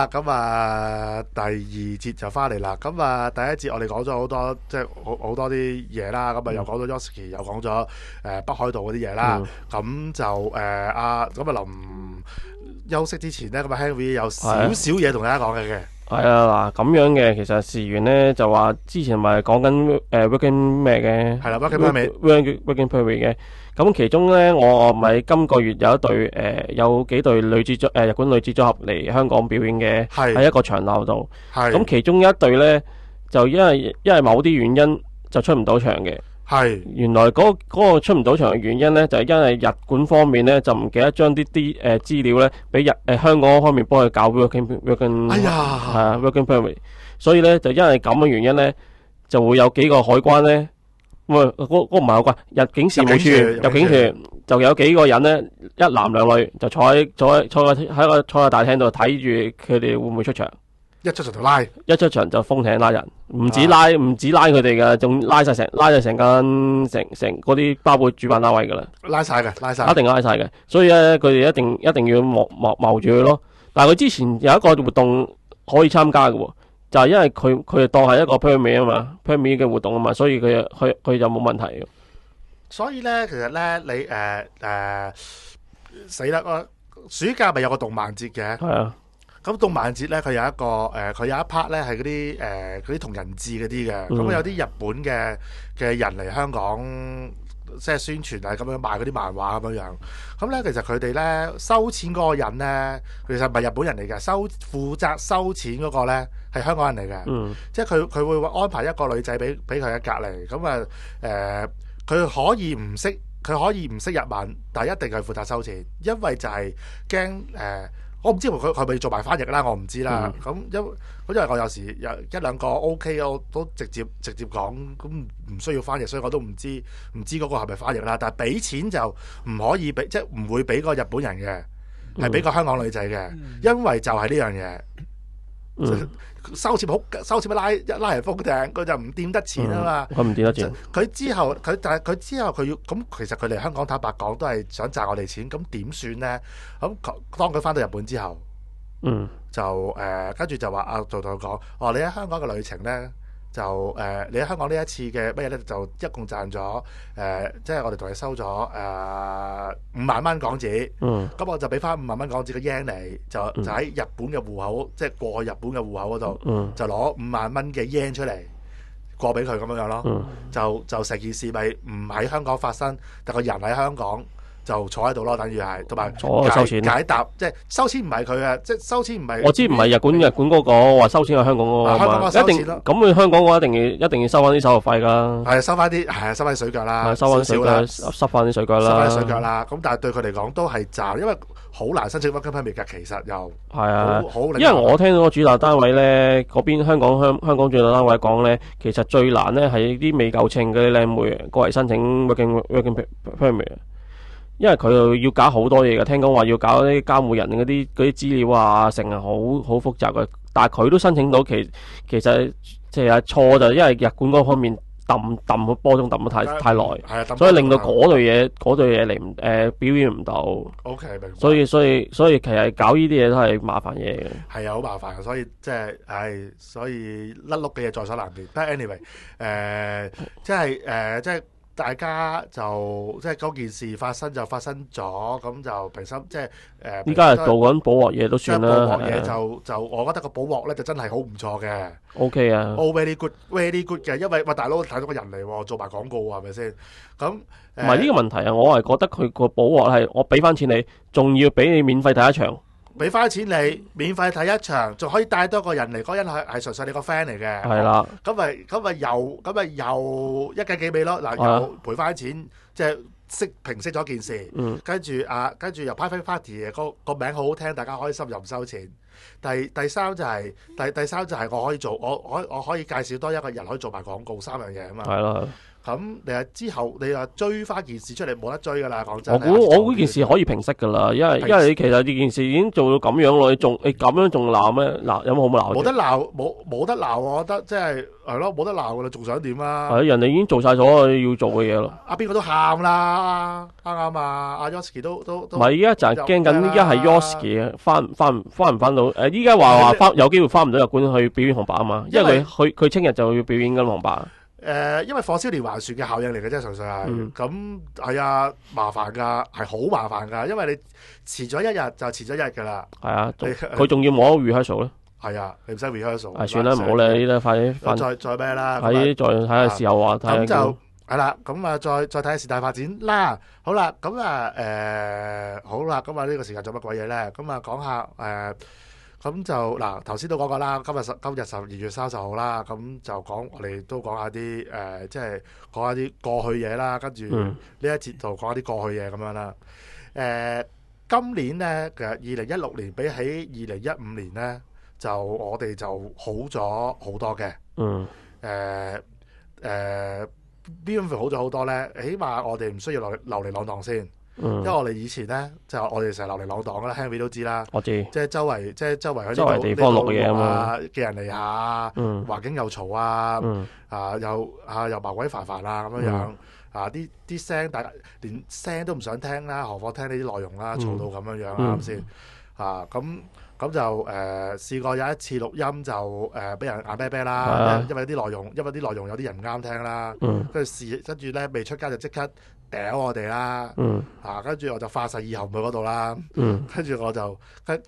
啦，咁第二節就翻嚟啦。咁第一節我哋講咗好多，即係好多啲嘢啦。咁又講咗 Yosuke，又講咗北海道嗰啲嘢啦。咁就臨休息之前咧，咁Henry 有少少嘢同大家講嘅。 係啊，嗱咁樣嘅，其實事緣咧就話之前咪講緊working 咩嘅， 係啦 working permit 嘅。咁其中咧，我咪今個月有一隊有幾隊女子日本女子組合嚟香港表演嘅，喺一個場鬧度。咁其中一隊咧就因為某啲原因就出唔到場嘅。 係原來嗰個出唔到場嘅原因咧，就係因為日本方面咧就唔記得將啲資料咧俾香港方面幫佢搞 working 哎呀 working permit， 所以咧就因為咁嘅原因咧，就會有幾個海關咧，嗰唔係海關，入境事務處入境處就有幾個人咧，一男兩女就坐喺大廳度睇住佢哋會唔會出場。 一出場就拉， 一出場就封艇拉人，唔止拉佢哋噶，仲拉晒成嗰啲包括主辦單位噶啦， 拉晒， 一定拉晒嘅。所以咧，佢哋一定要謀住佢咯。但係佢之前有一個活動可以參加嘅，就係因為佢哋當係一個 permit 啊嘛，permit 嘅活動啊嘛，所以佢就冇問題嘅。 所以咧，其實咧，你死啦！暑假咪有個動漫節嘅， 係啊。 咁動漫節咧，佢有一個佢有一 part 咧係嗰啲同人誌嗰啲嘅，咁有啲日本嘅人嚟香港，即係宣傳係咁樣賣嗰啲漫畫咁樣樣。咁咧其實佢哋咧收錢嗰個人咧，其實唔係日本人嚟嘅，負責收錢嗰個咧係香港人嚟嘅，即係佢會安排一個女仔俾佢喺隔離，咁佢可以唔識日文，但係一定係負責收錢，因為就係驚我唔知佢係咪做埋翻譯啦，我唔知啦。咁因為我有時有一兩個 OK， 我都直接講，咁唔需要翻譯，所以我都唔知嗰個係咪翻譯啦。但係俾錢就唔可以俾，即係唔會俾個日本人嘅，係俾個香港女仔嘅，因為就係呢樣嘢。收錢拉人封艇，佢就唔掂得錢啊嘛。 佢唔掂得錢。 佢之後佢要咁，其實佢嚟香港坦白講都係想賺我哋錢，咁點算咧？咁當佢翻到日本之後，就跟住就話就同佢講，你喺香港嘅旅程咧，就你喺香港呢一次嘅乜嘢咧，就一共賺咗即係我哋同你收咗5萬蚊港紙。咁我就俾翻5萬蚊港紙嘅 yen 你，就喺日本嘅戶口，即係過去日本嘅戶口嗰度，就攞5萬蚊嘅 yen 出嚟過俾佢咁樣咯。就成件事咪唔喺香港發生，但個人喺香港就坐喺度咯，等於係同埋收錢解答，即係收錢唔係佢嘅，即係收錢唔係。 我知唔係日本嗰個話收錢係香港嗰個香港收錢咯。 咁佢香港嘅話一定要收翻啲手續費㗎。 係收翻啲水腳啦， 收翻水腳，濕翻啲水腳啦， 濕翻啲水腳啦。咁但係對佢嚟講都係賺，因為好難申請 working permit 㗎。其實又係啊，因為我聽到個主辦單位咧，嗰邊香港主辦單位講咧，其實最難咧係啲未夠稱嗰啲靚妹過嚟申請 working permit。因為佢要搞好多嘢嘅，聽講話要搞啲監護人嗰啲資料啊，成日好複雜嘅。但係佢都申請到，其實即係錯就因為日本嗰方面揼波中揼得太耐，所以令到嗰類嘢嚟表演唔到。 OK， 明白。 所以其實搞呢啲嘢都係麻煩嘢嘅。 係啊，好麻煩，所以即係所以甩碌嘅嘢在所難免。但係 anyway，即係。大家就即係嗰件事發生就發生咗，咁就平心即係依家係做緊補鑊嘢都算啦。 補鑊嘢就我覺得個補鑊咧就真係好唔錯嘅。 OK 啊。 very good 嘅，因為大佬睇到個人嚟喎，做埋廣告係咪先？咁唔係呢個問題啊，我係覺得佢個補鑊係我俾翻錢你，仲要俾你免費睇一場。 俾翻錢你，免費睇一場，仲可以帶多個人嚟，嗰人係純粹你個 friend 嚟嘅。 係啦。 咁咪又一計幾味咯。嗱，又賠翻錢，即係平息咗件事。跟住又 private party 個名好好聽，大家開心又唔收錢。第三就係我可以做，我可以介紹多一個人可以做埋廣告，3樣嘢啊嘛。 係咯。 咁你係之後你話追翻件事出嚟冇得追㗎啦，講真。 我估件事可以平息㗎啦，因為你其實呢件事已經做到咁樣咯，你咁樣仲鬧咩？嗱，有冇鬧？ 冇得鬧，冇得鬧，我覺得即係咯，冇得鬧㗎啦，仲想點啊？ 係人哋已經做晒所有要做嘅嘢咯。 邊個都喊啦，啱啊！阿 Yoski 都唔係依家就係驚緊，依家係 Yoski 翻唔翻到？依家話有機會翻唔到日本去表演紅白啊嘛，因為佢聽日就要表演緊紅白。 因為火燒連環船嘅效應嚟嘅啫，純粹係咁係啊，麻煩㗎，係好麻煩㗎，因為你遲咗一日就遲咗一日㗎啦。係啊， 佢仲要冇 rehearsal 咧。 係啊，你唔使 rehearsal。 係算啦，唔好理呢啲，快啲再咩啦？ 再睇下時候話睇。 咁就係啦，咁啊再睇下事態發展啦。好啦，咁啊好啦，咁啊呢個時間做乜鬼嘢咧？咁啊講下咁就嗱，頭先都講過啦，今日12月30號啦，咁就我哋都講下啲即係講下啲過去嘢啦，跟住呢一節就講下啲過去嘢咁樣啦。今年咧其實2016年比起2015年咧，就我哋就好咗好多嘅。邊樣好咗好多咧？起碼我哋唔需要流離浪蕩先。因為我哋以前咧，就我哋成日流離浪蕩噶啦 ，Henry 都知啦。我知。即係周圍喺地方錄嘢啊，寄人籬下，環境又嘈啊，又麻鬼煩煩啊咁樣樣。啲聲大家連聲都唔想聽啦，何況聽呢啲內容啦，嘈到咁樣樣啱先。咁就試過有一次錄音就俾人眼啤啤啦，因為啲內容有啲人唔啱聽啦，跟住咧未出街就即刻屌我哋啦，跟住我就發誓以後唔去嗰度啦，跟住我就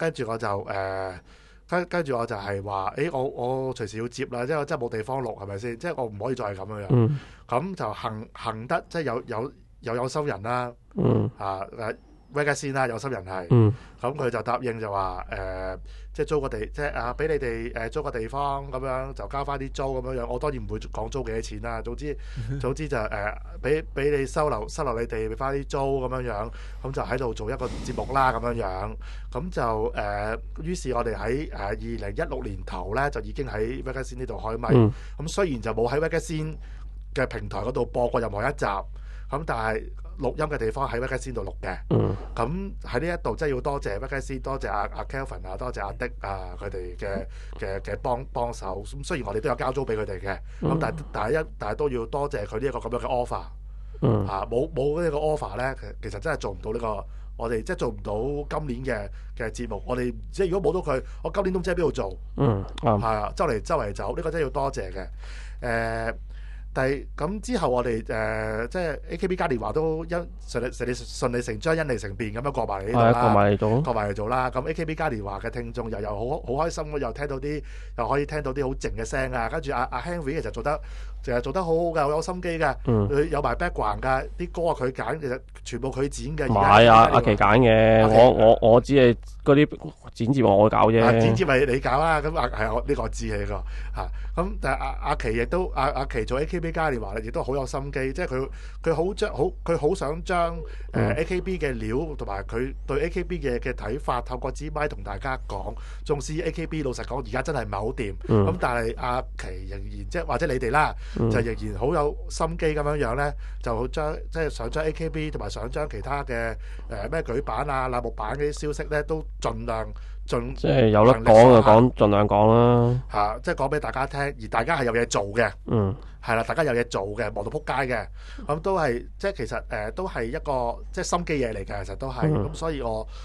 係話，我隨時要接啦，即係我真係冇地方錄係咪先？即係我唔可以再係咁樣樣，咁就行得即係有心人啦，Vegas 先啦，有心人係，咁佢就答應就話即係租個地，即係俾你哋租個地方咁樣就交翻啲租咁樣樣。我當然唔會講租幾多錢啦。總之就俾你收留你哋，俾翻啲租咁樣樣，咁就喺度做一個節目啦咁樣樣。咁就於是我哋喺2016年頭咧就已經喺 Vegas 呢度開咪。咁雖然就冇喺 Vegas 嘅平台嗰度播過任何一集，咁但係錄音嘅地方喺 Vegas 度錄嘅，咁喺呢一度真係要多謝 Vegas，多謝阿 Kelvin 啊，多謝阿的啊，佢哋嘅幫手。咁雖然我哋都有交租俾佢哋嘅，咁但係都要多謝佢呢一個咁樣嘅 offer。冇呢個 offer 咧，其實真係做唔到呢個，我哋即係做唔到今年嘅節目。我哋即係如果冇到佢，我今年都唔知喺邊度做。係啊，周圍走，呢個真係要多謝嘅。咁之後我哋即係 AKB 嘉年華都順理成章、因利成便咁樣過埋嚟呢度啦，過埋嚟做啦。咁 AKB 嘉年華嘅聽眾又好開心，又可以聽到啲好靜嘅聲啊。跟住阿 Henry 其實做得好好㗎，好有心機㗎。佢有埋 background 㗎，啲歌佢揀，其實全部佢剪嘅。唔係阿琪揀嘅，我只係嗰啲剪接我搞啫。剪接咪你搞啦，咁係我呢個知嘅呢個嚇。咁但係阿琪亦都阿琪做 AKB 嘉年華咧，亦都好有心機，即係佢好想將AKB 嘅料同埋佢對 AKB 嘅睇法，透過支咪同大家講。縱使 AKB 老實講，而家真係唔係好掂，咁但係阿琪仍然即係或者你哋啦，就仍然好有心機咁樣樣咧，就即係想將 AKB 同埋想將其他嘅咩舉辦啊、欄目版嗰啲消息咧，都盡即係有得講就講，盡量講啦。即係講俾大家聽，而大家係有嘢做嘅。係啦，大家有嘢做嘅，忙到撲街嘅，咁都係即係其實都係一個即係心機嘢嚟嘅，其實都係。咁所以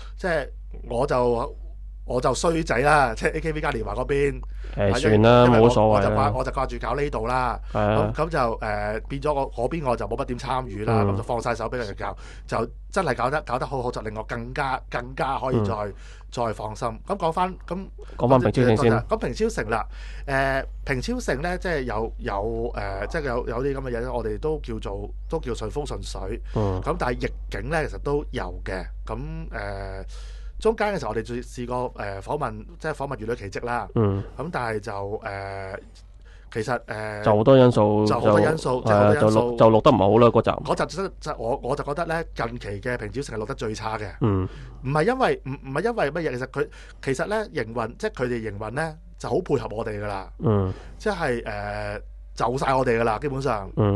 我就衰仔啦，即係 AKB 嘉年華嗰邊。算啦，冇所謂啦。我就掛住搞呢度啦。咁就變咗我嗰邊我就冇乜點參與啦。咁就放晒手俾佢哋搞，就真係搞得好好，就令我更加可以再放心。咁講翻平超城先。咁平超城啦，平超城咧即係有即係有啲咁嘅嘢，我哋都叫順風順水。咁但係逆境咧，其實都有嘅。咁中間嘅時候，我哋試過訪問《乙女奇蹟》啦。咁但係就其實就好多因素，就錄得唔好啦嗰集。嗰集我就覺得咧，近期嘅平超城係錄得最差嘅。唔係因為乜嘢，其實咧營運，即係佢哋營運咧就好配合我哋噶啦。即係就晒我哋噶啦，基本上。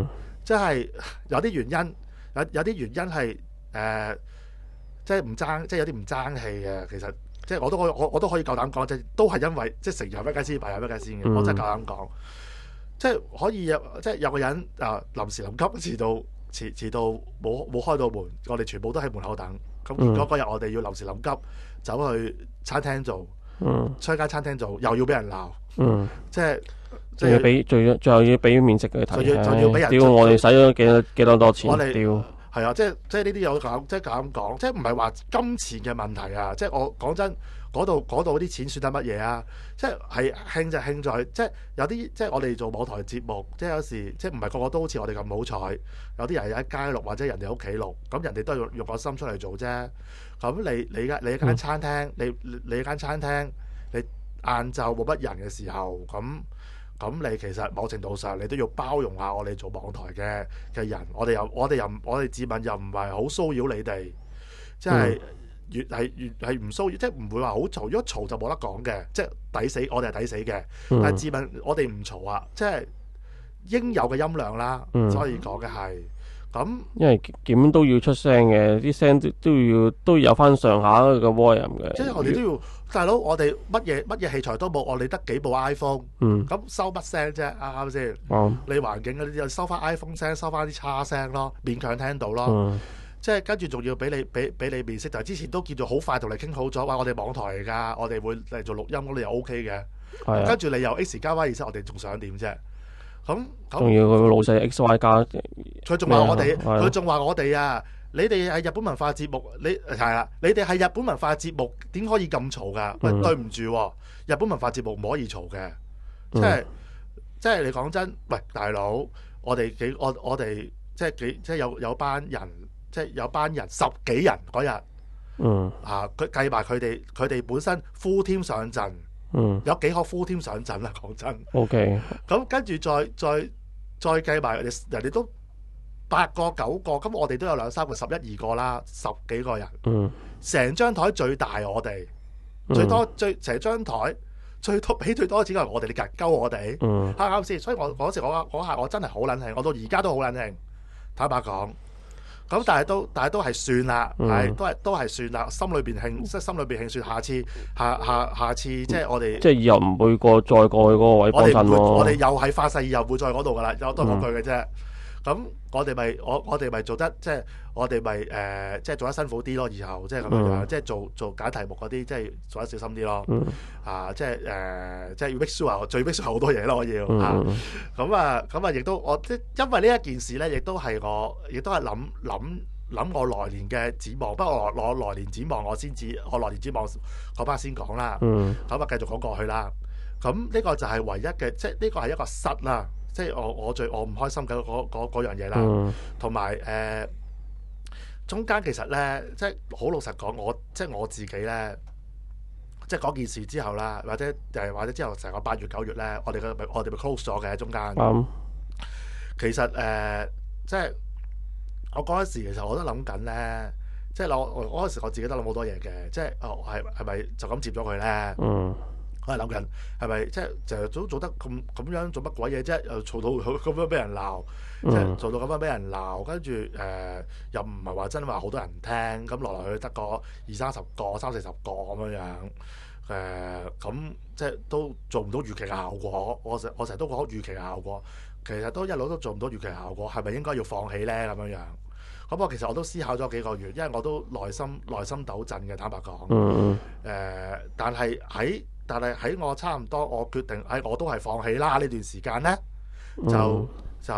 即係有啲原因，有啲原因係即係唔爭，即係有啲唔爭氣嘅。其實即係我都可以夠膽講，即係都係因為即係成有乜雞先，敗有乜雞先嘅。我真係夠膽講，即係可以即係有個人臨時臨急遲到冇開到門，我哋全部都喺門口等。咁結果嗰日我哋要臨時臨急走去餐廳做，出間餐廳做又要俾人鬧，即係仲要俾最後要俾面色佢睇，仲要俾人屌我哋使咗幾多錢，我哋屌係啊！即係呢啲有講，即係咁講，即係唔係話金錢嘅問題啊！即係我講真，嗰度啲錢算得乜嘢啊？即係興就興在，即係有啲即係我哋做網台節目，即係有時即係唔係個個都好似我哋咁好彩，有啲人喺街錄或者人哋屋企錄，咁人哋都係用個心出嚟做啫。咁你一間餐廳，你間餐廳，你晏晝冇乜人嘅時候，咁你其實某程度上你都要包容下我哋做網台嘅人，我哋自問又唔係好騷擾你哋，即係越係唔騷擾，即係唔會話好嘈。如果嘈就冇得講嘅，即係抵死，我哋係抵死嘅。但係自問我哋唔嘈啊，即係應有嘅音量啦，所以講嘅係咁。因為點都要出聲嘅，啲聲都要有翻上下嘅 volume 嘅。即係我哋都要。大佬，我哋乜嘢器材都冇，我哋得幾部 iPhone，咁收乜聲啫？啱啱先？你環境嗰啲就收翻 iPhone 聲，收翻啲叉聲咯，勉強聽到咯。即係跟住仲要俾你面色，就係之前都叫做好快同你傾好咗，話我哋網台嚟㗎，我哋會嚟做錄音，咁你又 OK 嘅。跟住你又 X 加 Y，而且我哋仲想點啫？咁仲要個老細 XY 加，佢仲話我哋啊！你哋係日本文化節目，你哋係日本文化節目，點可以咁嘈㗎？喂，對唔住，日本文化節目唔可以嘈嘅，即係你講真，喂，大佬，我哋即係有班人，即係有班人10幾人嗰日，佢計埋佢哋本身 full team 上陣，有幾個 full team 上陣啦，講真。OK， 咁跟住再計埋人哋都。8個9個，咁我哋都有2、3個、11、2個啦，10幾個人，成張台最大我哋，成張台最多俾最多錢係我哋，你夾鳩我哋，啱啱先？所以我嗰時嗰下我真係好撚興，我到而家都好撚興，坦白講。咁但係都係算啦，都係算啦，心裏邊興，即係心裏邊興算。下次即係我哋即係以後唔會再過去嗰個位幫襯咯。我哋又係發誓以後唔會再嗰度噶啦，有多嗰句嘅啫。咁我哋咪做得即係我哋咪即係做得辛苦啲咯，以後即係咁樣，即係做揀題目嗰啲，即係做得小心啲咯。即係要 make sure，最 make sure 好多嘢咯，我要咁啊，亦都我即係因為呢一件事咧，亦都係諗我來年嘅展望。不過我來年展望我來年展望嗰 part 先講啦。咁啊，繼續講過去啦。咁呢個就係唯一嘅，即係呢個係一個失啦。即係我唔開心嘅嗰樣嘢啦，同埋中間其實咧，即係好老實講，即係我自己咧，即係嗰件事之後啦，或者之後成個8月9月咧，我哋咪 close 咗嘅中間。其實即係我嗰陣時，其實我都諗緊咧，即係我嗰陣時我自己都諗好多嘢嘅，即係係咪就咁接咗佢咧？我係諗緊係咪即係就做得咁樣做乜鬼嘢啫？又嘈到咁樣俾人鬧，即係嘈到咁樣俾人鬧，跟住又唔係話真係話好多人聽，咁來來去得個20-30個、30-40個咁樣咁即係都做唔到預期嘅效果。我成日都講預期嘅效果，其實都一路都做唔到預期嘅效果，係咪應該要放棄咧？咁樣咁其實我都思考咗幾個月，因為我都內心抖震嘅，坦白講。但係喺我差唔多，我決定我都係放棄啦。呢段時間呢，就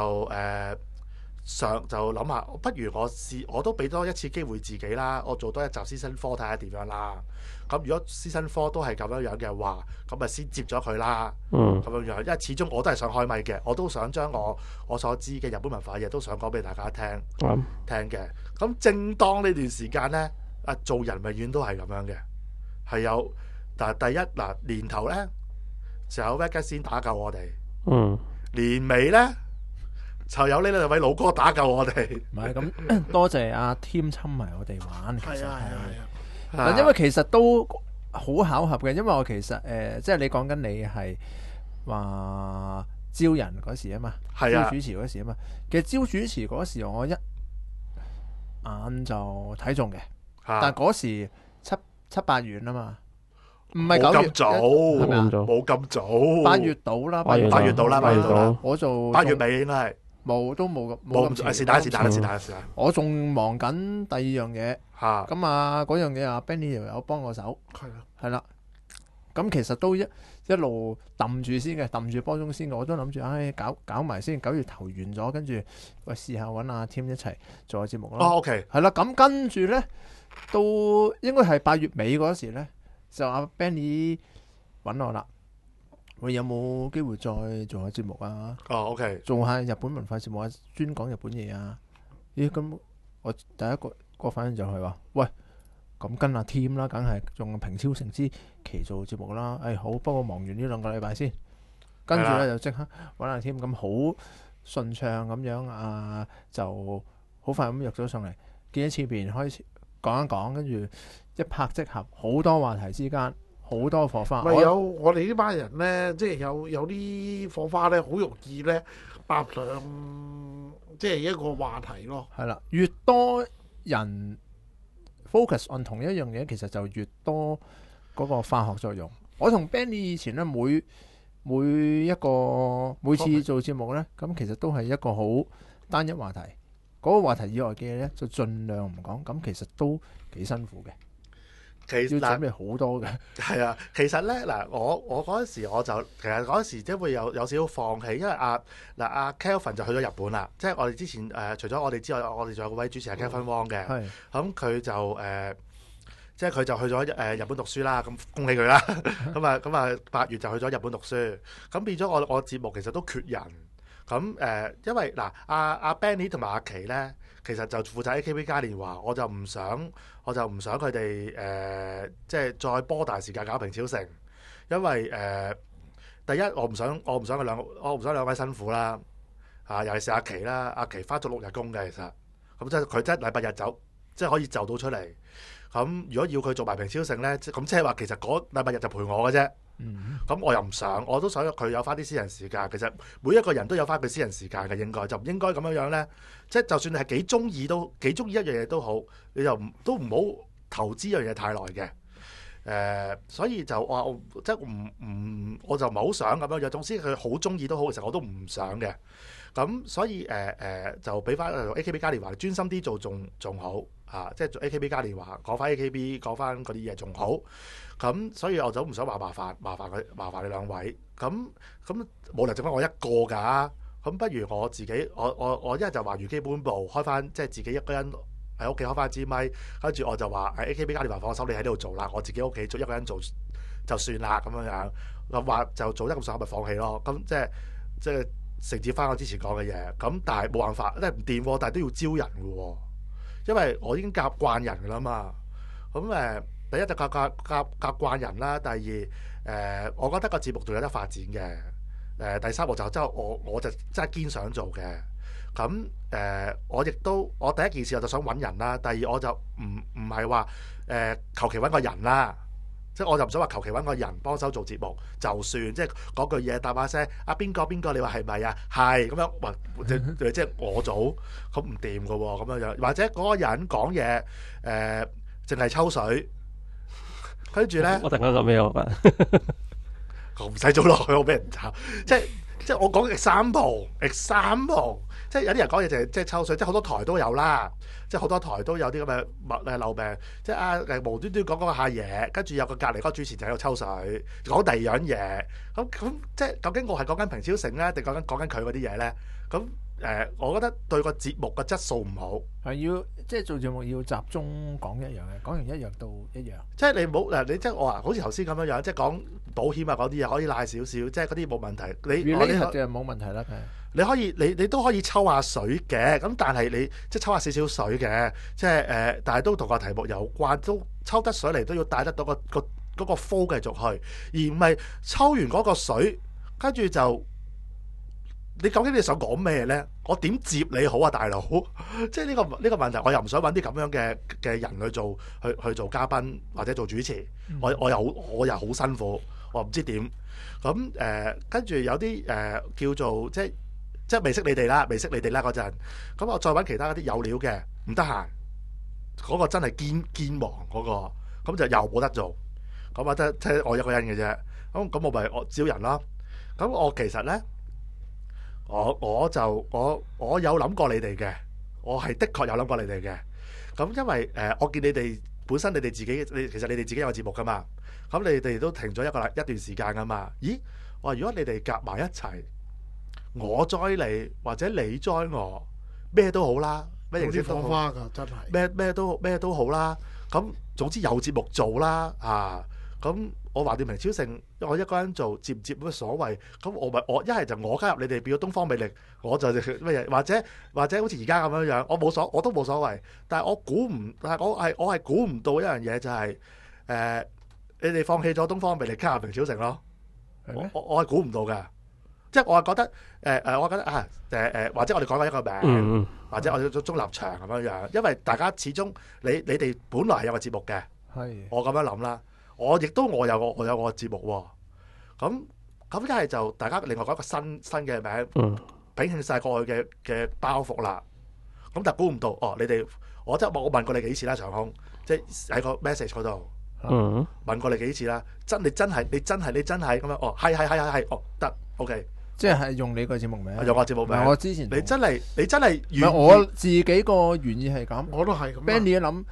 諗下，不如我都俾多一次機會自己啦。我做多一集Season 4睇下點樣啦。咁如果Season 4都係咁樣嘅話，咁咪先接咗佢啦。咁樣，因為始終我都係想開咪嘅，我都想將我所知嘅日本文化嘢都想講俾大家聽嘅。咁正當呢段時間呢，做人永遠都係咁樣嘅，係有。但係第一年頭咧就有 Vega 先打救我哋，年尾咧就有呢兩位老哥打救我哋。唔係咁，多謝阿 Tim 侵埋我哋玩。係啊，因為其實都好巧合嘅，因為我其實即係你講緊你係話招人嗰時啊嘛， 係啊， 招主持嗰時啊嘛。其實招主持嗰時我一眼就睇中嘅，但嗰時七八月啊嘛，唔係9月， 冇咁早，冇咁早 ，8月到啦，8 月到啦， 我做 8月尾應該係冇咁是但， 我仲忙緊第二樣嘢，咁啊嗰樣嘢啊 Benny 又有幫我手，係啦，咁其實都一路揼住先嘅，揼住波鐘先嘅，我都諗住搞埋先，9月頭完咗，跟住喂試下揾阿 Tim 一齊做下節目咯。 OK， 係啦，咁跟住咧，到應該係8月尾嗰時咧，就阿 Benny 揾我啦。喂，有冇機會再做下節目啊 ？OK， 做下日本文化節目啊，專講日本嘢啊。咦，咁我第一個反應就係話，喂。咁跟阿 Tim 啦，梗係用平超成之期做節目啦。好，不過忙完呢2個禮拜先，跟住咧就即刻揾阿 Tim，咁好順暢咁樣啊，就好快咁約咗上嚟，見一次面，開始講一講，跟住一拍即合，好多話題之間，好多火花。 咪有我哋呢班人咧，即係有啲火花咧，好容易咧搭上即係一個話題咯。 係啦，越多人focus on 同一樣嘢，其實就越多嗰個化學作用。我同 Benny 以前咧，每次做節目咧，咁其實都係一個好單一話題。嗰個話題以外嘅嘢咧，就盡量唔講。咁其實都幾辛苦嘅，要準備好多嘅。 係啊，其實咧嗱，我嗰陣時其實嗰陣時即係會有少少放棄，因為阿 Kelvin 就去咗日本啦。即係我哋之前除咗我哋之外，我哋仲有個位主持係 Kelvin Wong 嘅。咁佢就即係佢就去咗日本讀書啦。咁恭喜佢啦。咁啊8月就去咗日本讀書。咁變咗我節目其實都缺人。咁因為嗱阿 Benny 同埋阿琪咧，其實就負責 AKB 嘉年華，我就唔想佢哋即係再波大時間搞平超城，因為第一我唔想佢兩位辛苦啦，尤其是阿琪啦，阿琪返咗6日工嘅，其實咁即係佢真係禮拜日走，即係可以就到出嚟。咁如果要佢做埋平超城咧，咁即係話其實嗰禮拜日就陪我嘅啫。咁我又唔想，我都想佢有翻啲私人時間。其實每一個人都有翻佢私人時間嘅，應該就唔應該咁樣咧。即係就算你係幾中意一樣嘢都好，你就都唔好投資一樣嘢太耐嘅。所以就話即係我就唔係好想咁樣樣。總之佢好中意都好，其實我都唔想嘅。咁所以就俾翻 AKB 嘉年華專心啲做仲好嚇，即係做 AKB 嘉年華講翻 AKB 講翻嗰啲嘢仲好。咁所以我就唔想話麻煩你兩位。咁冇理由剩翻我一個㗎。咁不如我自己我一係就話如基本步開翻，即係自己一個人喺屋企開翻支咪，跟住我就話AKB 嘉年華放手你喺呢度做啦，我自己屋企一個人做就算啦咁樣樣。咁話就做得咁上下咪放棄咯。咁即係承接翻我之前講嘅嘢。咁但係冇辦法，即係唔掂喎，但係都要招人嘅喎，因為我已經夾慣人㗎啦嘛。咁第一就夾慣人啦，第二我覺得個節目仲有得發展嘅。第三我就真係我就真係堅想做嘅。咁我第一件事我就想揾人啦，第二我就唔係話求其揾個人啦，即係我就唔想話求其揾個人幫手做節目就算，即係講句嘢答把聲啊邊個你話係咪啊？係咁樣，即係我做咁唔掂㗎喎，咁樣樣或者嗰個人講嘢淨係抽水。跟住咧， 我突然間諗咩我唔使做落去，我俾人炒。即係我講 example， 即係有啲人講嘢就係即係抽水，即係好多台都有啦。即係好多台都有啲咁嘅漏病，即係無端端講下嘢，跟住有個隔離嗰個主持就喺度抽水，講第二樣嘢。咁即係究竟我係講緊平超城咧，定講緊佢嗰啲嘢咧？咁我覺得對個節目嘅質素唔好。 係要即係做節目要集中講一樣嘅，講完一樣到一樣。 即係你唔好你即係我話好似頭先咁樣樣，即係講保險啊嗰啲嘢可以賴少少，即係嗰啲冇問題。你就冇問題啦。 你可以你都可以抽下水嘅，咁但係你即係抽下少少水嘅，即係但係都同個題目有關，都抽得水嚟都要帶得到嗰個 flow 繼續去，而唔係抽完嗰個水跟住就。你究竟你想講咩咧？我點接你好啊，大佬？即係呢個問題，我又唔想揾啲咁樣嘅人去做嘉賓或者做主持，我又好辛苦，我唔知點。 咁跟住有啲叫做即係未識你哋啦嗰陣，咁我再揾其他嗰啲有料嘅，唔得閒，嗰個真係堅忙嗰個，咁就又冇得做，咁啊得我一個人嘅啫。咁我咪招人咯。咁我其實咧，我有諗過你哋嘅，我係的確有諗過你哋嘅。咁因為我見你哋本身你哋自己，其實你哋自己有個節目噶嘛。咁你哋都停咗一段時間噶嘛？咦？我話如果你哋夾埋一齊，我栽你或者你栽我，咩都好啦，咩形式都好。 火花㗎，真係咩都好啦。咁總之有節目做啦啊！咁我話掂平超盛，我一個人做接唔接冇乜所謂。咁我一係就我加入你哋變咗東方魅力，我就咩嘢，或者好似而家咁樣樣，我都冇所謂。但係我係估唔到一樣嘢就係你哋放棄咗東方魅力加入平超盛咯。我係估唔到㗎，即係我係覺得我覺得或者我哋講緊一個名，或者我哋中立場咁樣樣，因為大家始終你哋本來係有個節目嘅，我咁樣諗啦。我有個節目喎，咁一係就大家另外講一個新嘅名，摒棄晒過去嘅包袱啦。咁但係估唔到你哋我問過你幾次啦，長空，即係喺個 message 嗰度問過你幾次啦。你真係咁樣係得 OK。 即係用你個節目名， 用我節目名。 我之前你真係唔係我自己個原意係咁， 我都係咁。 Benny 一諗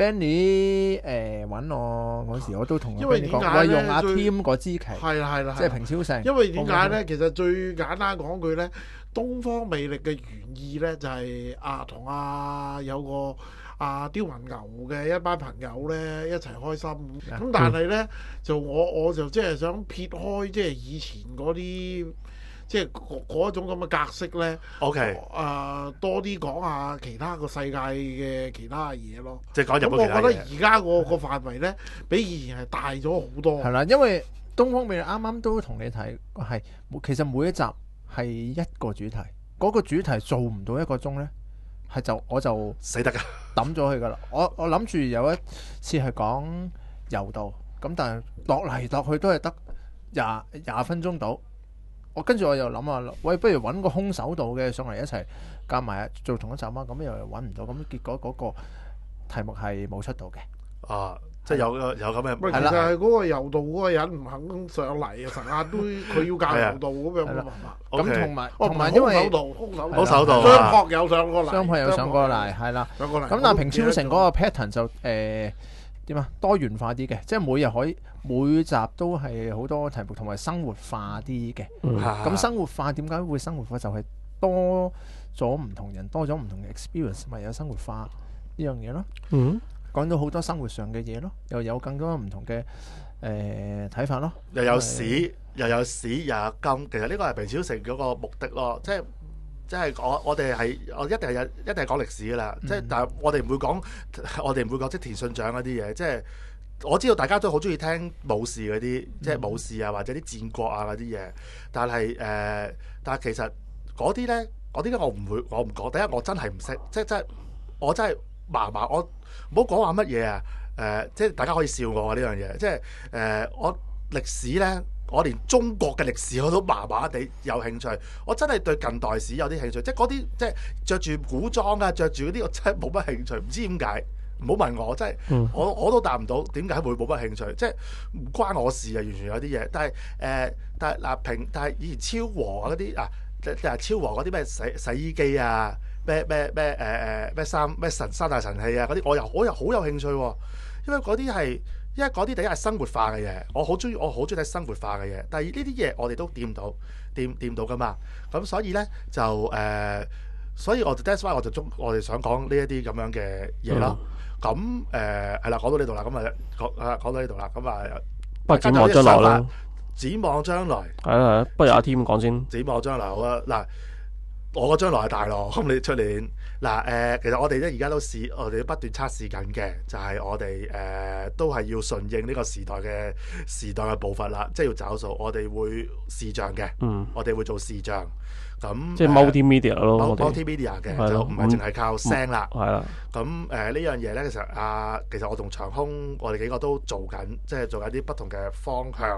，Benny 揾我嗰時，我都同因為點解咧？ 用阿 Tim 嗰支旗， 係啦， 即係平超盛。 因為點解咧？其實最簡單講句咧，東方魅力嘅原意咧就係同有個刁文牛嘅一班朋友咧一齊開心。咁但係咧就我就即係想撇開即係以前嗰啲。即係嗰種咁嘅格式咧 ，OK， 多啲講下其他個世界嘅其他嘢咯。 即係講日本其他嘢。 咁我覺得而家個範圍咧，比以前係大咗好多。 係啦，因為東方魅力啱啱都同你睇係，其實每一集係一個主題，嗰個主題做唔到1個鐘咧，我就死得㗎， 抌咗佢㗎啦。我諗住有一次係講柔道，咁但係落嚟落去都係得廿分鐘到。跟住我又諗下，喂，不如揾個空手道嘅上嚟一齊夾埋做同一集啊！咁又揾唔到，咁結果嗰個題目係冇出到嘅。 即係有咁嘅。 其實係嗰個柔道嗰個人唔肯上嚟啊！成日都佢要教柔道咁樣嘛。 咁同埋因為空手道，雙撲有上過嚟， 雙撲有上過嚟，係啦。咁但係平超盛嗰個 pattern 就點啊？多元化啲嘅，即係每集都係好多題目，同埋生活化啲嘅。咁生活化點解會生活化？就係多咗唔同人，多咗唔同嘅 experience，咪有生活化呢樣嘢咯。講到好多生活上嘅嘢咯，又有更多唔同嘅睇法咯。 又有史，又有金。其實呢個係平超盛嗰個目的咯，即係我哋係一定係講歷史噶啦。即係但係我哋唔會講即係田信長嗰啲嘢。即係我知道大家都好中意聽武士嗰啲，即係武士啊或者啲戰國啊嗰啲嘢。但係其實嗰啲咧我唔講。第一我真係唔識，即係我真係麻麻。我唔好講話乜嘢啊。即係大家可以笑我呢樣嘢。即係我歷史咧。我連中國嘅歷史我都麻麻地有興趣，我真係對近代史有啲興趣，即係嗰啲即係着住古裝啊，着住嗰啲我真係冇乜興趣，唔知點解。唔好問我，真係我都答唔到點解會冇乜興趣，即係唔關我事啊，完全有啲嘢。但係以前昭和嗰啲昭和嗰啲咩洗衣機啊，咩三大神器啊嗰啲，我又好有興趣喎，因為嗰啲第一係生活化嘅嘢，我好中意睇生活化嘅嘢。第二呢啲嘢我哋都掂到噶嘛。咁所以咧就所以that's why 我哋想講呢一啲咁樣嘅嘢咯。咁係啦，講到呢度啦，咁講到呢度啦，咁不過展望將來啦。 展望將來係不如阿 Tim 講先。 展望將來好啊。嗱，我個將來係大咯。咁你出年嗱其實我哋咧而家我哋都不斷測試緊嘅，就係我哋都係要順應呢個時代嘅步伐啦，即係要找數。我哋會視像嘅，我哋會做視像。咁即係 multimedia 咯 ，multimedia 嘅就唔係淨係靠聲啦。 係啦。 咁呢樣嘢咧，其實我同長空我哋幾個都做緊，即係做緊啲不同嘅方向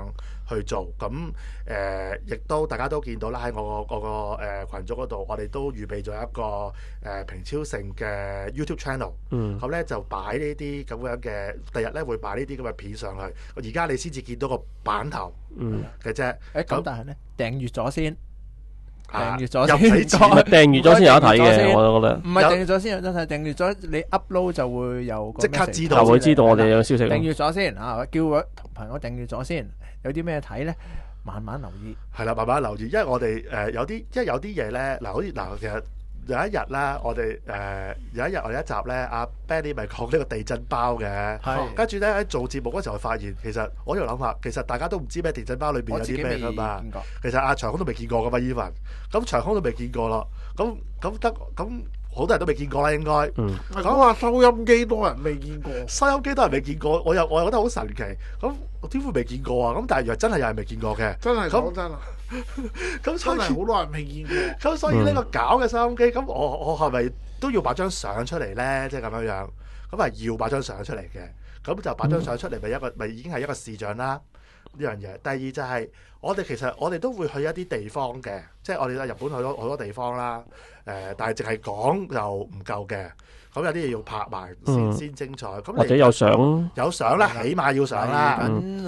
去做。咁亦都大家都見到啦，喺我個群組嗰度，我哋都預備咗一個平超盛嘅 YouTube channel。咁咧就擺呢啲咁樣嘅，第日咧會擺呢啲咁嘅片上去。而家你先至見到個版頭嘅啫。 咁但係咧訂閱咗先。訂閱咗先有得睇嘅，我覺得。 唔係訂閱咗先有得睇，訂閱咗你 upload 就會有即刻知道， 會知道我哋有消息。 訂閱咗先啊，叫我同朋友訂閱咗先，有啲咩睇咧，慢慢留意。 係啦，慢慢留意，因為我哋有啲嘢咧，好似其實有一日咧，我哋有一集咧，阿 Benny 咪講呢個地震包嘅，跟住咧喺做節目嗰時候發現，其實我喺度諗下，其實大家都唔知咩地震包裏邊有啲咩噶嘛。其實阿長空都未見過噶嘛 Even， 咁長空都未見過咯，咁好多人都未見過啦，應該。 講話收音機多人未見過， 收音機多人未見過，我又覺得好神奇。咁點會未見過啊？咁但係原來真係有人未見過嘅。 真係講真啊！ 咁所以好多人未見過。 咁所以呢個搞嘅收音機，咁我係咪都要擺張相出嚟咧？即係咁樣樣，咁係要擺張相出嚟嘅。咁就擺張相出嚟，咪已經係一個視像啦。呢樣嘢。第二就係其實我哋都會去一啲地方嘅，即係我哋喺日本去咗好多地方啦。但係淨係講就唔夠嘅，咁有啲嘢要拍埋先精彩。咁或者有相啦，起碼要相啦。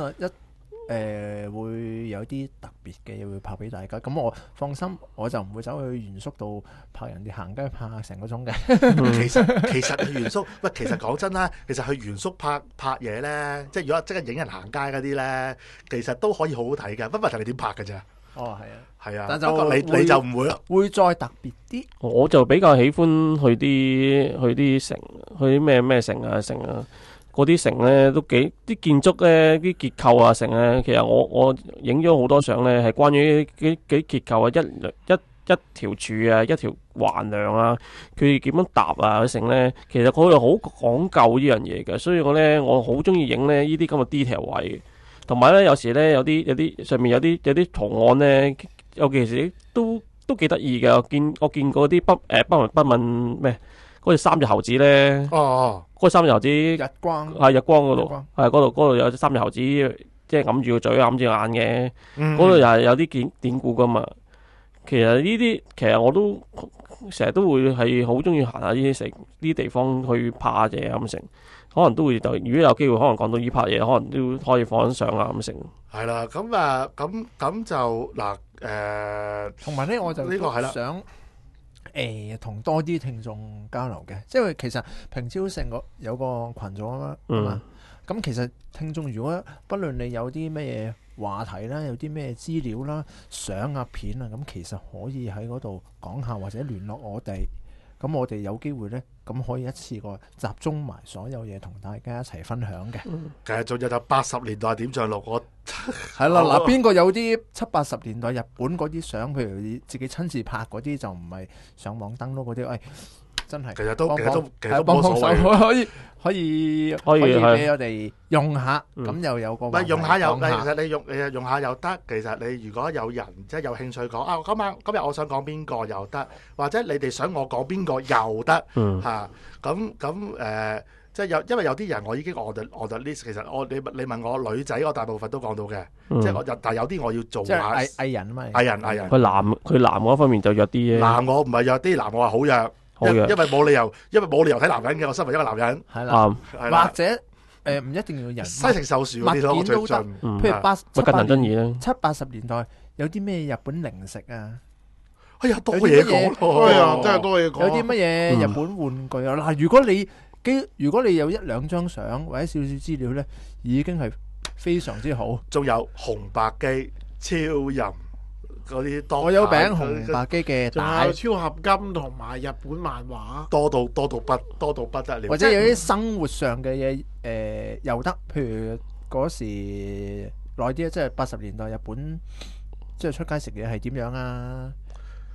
會有啲特別嘅嘢會拍俾大家。咁我放心，我就唔會走去原宿度拍人哋行街拍成個鐘嘅。 其實去原宿，喂，其實講真啦，其實去原宿拍嘢咧，即係如果即係影人行街嗰啲咧，其實都可以好好睇嘅。不過問題你點拍嘅啫？ 哦，係啊， 但就你就唔會咯， 會再特別啲。 我就比較喜歡去啲城，去啲咩城啊。嗰啲城咧都幾啲建築咧啲結構啊城咧，其實我影咗好多相咧，係關於幾結構啊，一條柱啊，一條橫梁啊，佢點樣搭啊城咧，其實佢係好講究呢樣嘢嘅，所以我好中意影咧呢啲咁嘅 detail 位，同埋咧有時咧有啲上面有啲圖案咧，尤其是都幾得意嘅。我見過啲不問咩？嗰隻三隻猴子咧，嗰隻三隻猴子日光嗰度，嗰度有隻三隻猴子，即係揞住個嘴、揞住眼嘅，嗰度又係有啲典故噶嘛。其實我都成日都會係好中意行下呢啲地方去拍下嘢咁成，可能都會就如果有機會，可能講到呢拍嘢，可能都可以放相啊咁成。 係啦，咁就嗱同埋咧我就呢個係啦想。同多啲聽眾交流嘅，即係其實平超盛有個群組啊嘛，咁其實聽眾如果不論你有啲咩話題啦，有啲咩資料啦、相啊片啊，咁其實可以喺嗰度講下或者聯絡我哋，咁我哋有機會呢，咁可以一次過集中埋所有嘢同大家一齊分享嘅。 其實仲有就80年代點像錄，我係啦，嗱，邊個有啲70、80年代日本嗰啲相，譬如你自己親自拍嗰啲，就唔係上網登咯嗰啲，真係其實都幫手可以俾係我哋用下，咁又有個唔係用下又，其實你用下又得。其實你如果有人即係有興趣講啊，今日我想講邊個又得，或者你哋想我講邊個又得嚇。即係因為有啲人我已經 on the list。其實你問我女仔，我大部分都講到嘅，即係但係有啲我要做下藝人啊嘛。 藝人佢男嗰方面就弱啲嘅。 男我唔係弱啲，男我係好弱。因為冇理由睇男人嘅，我身為一個男人。 係啦，或者唔一定要人西城秀樹嗰啲咯， 物件都得。譬如7、80年代有啲咩日本零食啊？ 哎呀，多嘢講咯！ 哎呀，真係多嘢講。 有啲乜嘢日本玩具啊？嗱，如果你有1、2張相或者少少資料咧，已經係非常之好。 仲有紅白機、超人。 我有餅紅白機嘅帶， 超合金同埋日本漫畫， 多到不得了。 或者有啲生活上嘅嘢，又得，譬如嗰時耐啲，即係80年代日本，即係出街食嘢係點樣啊？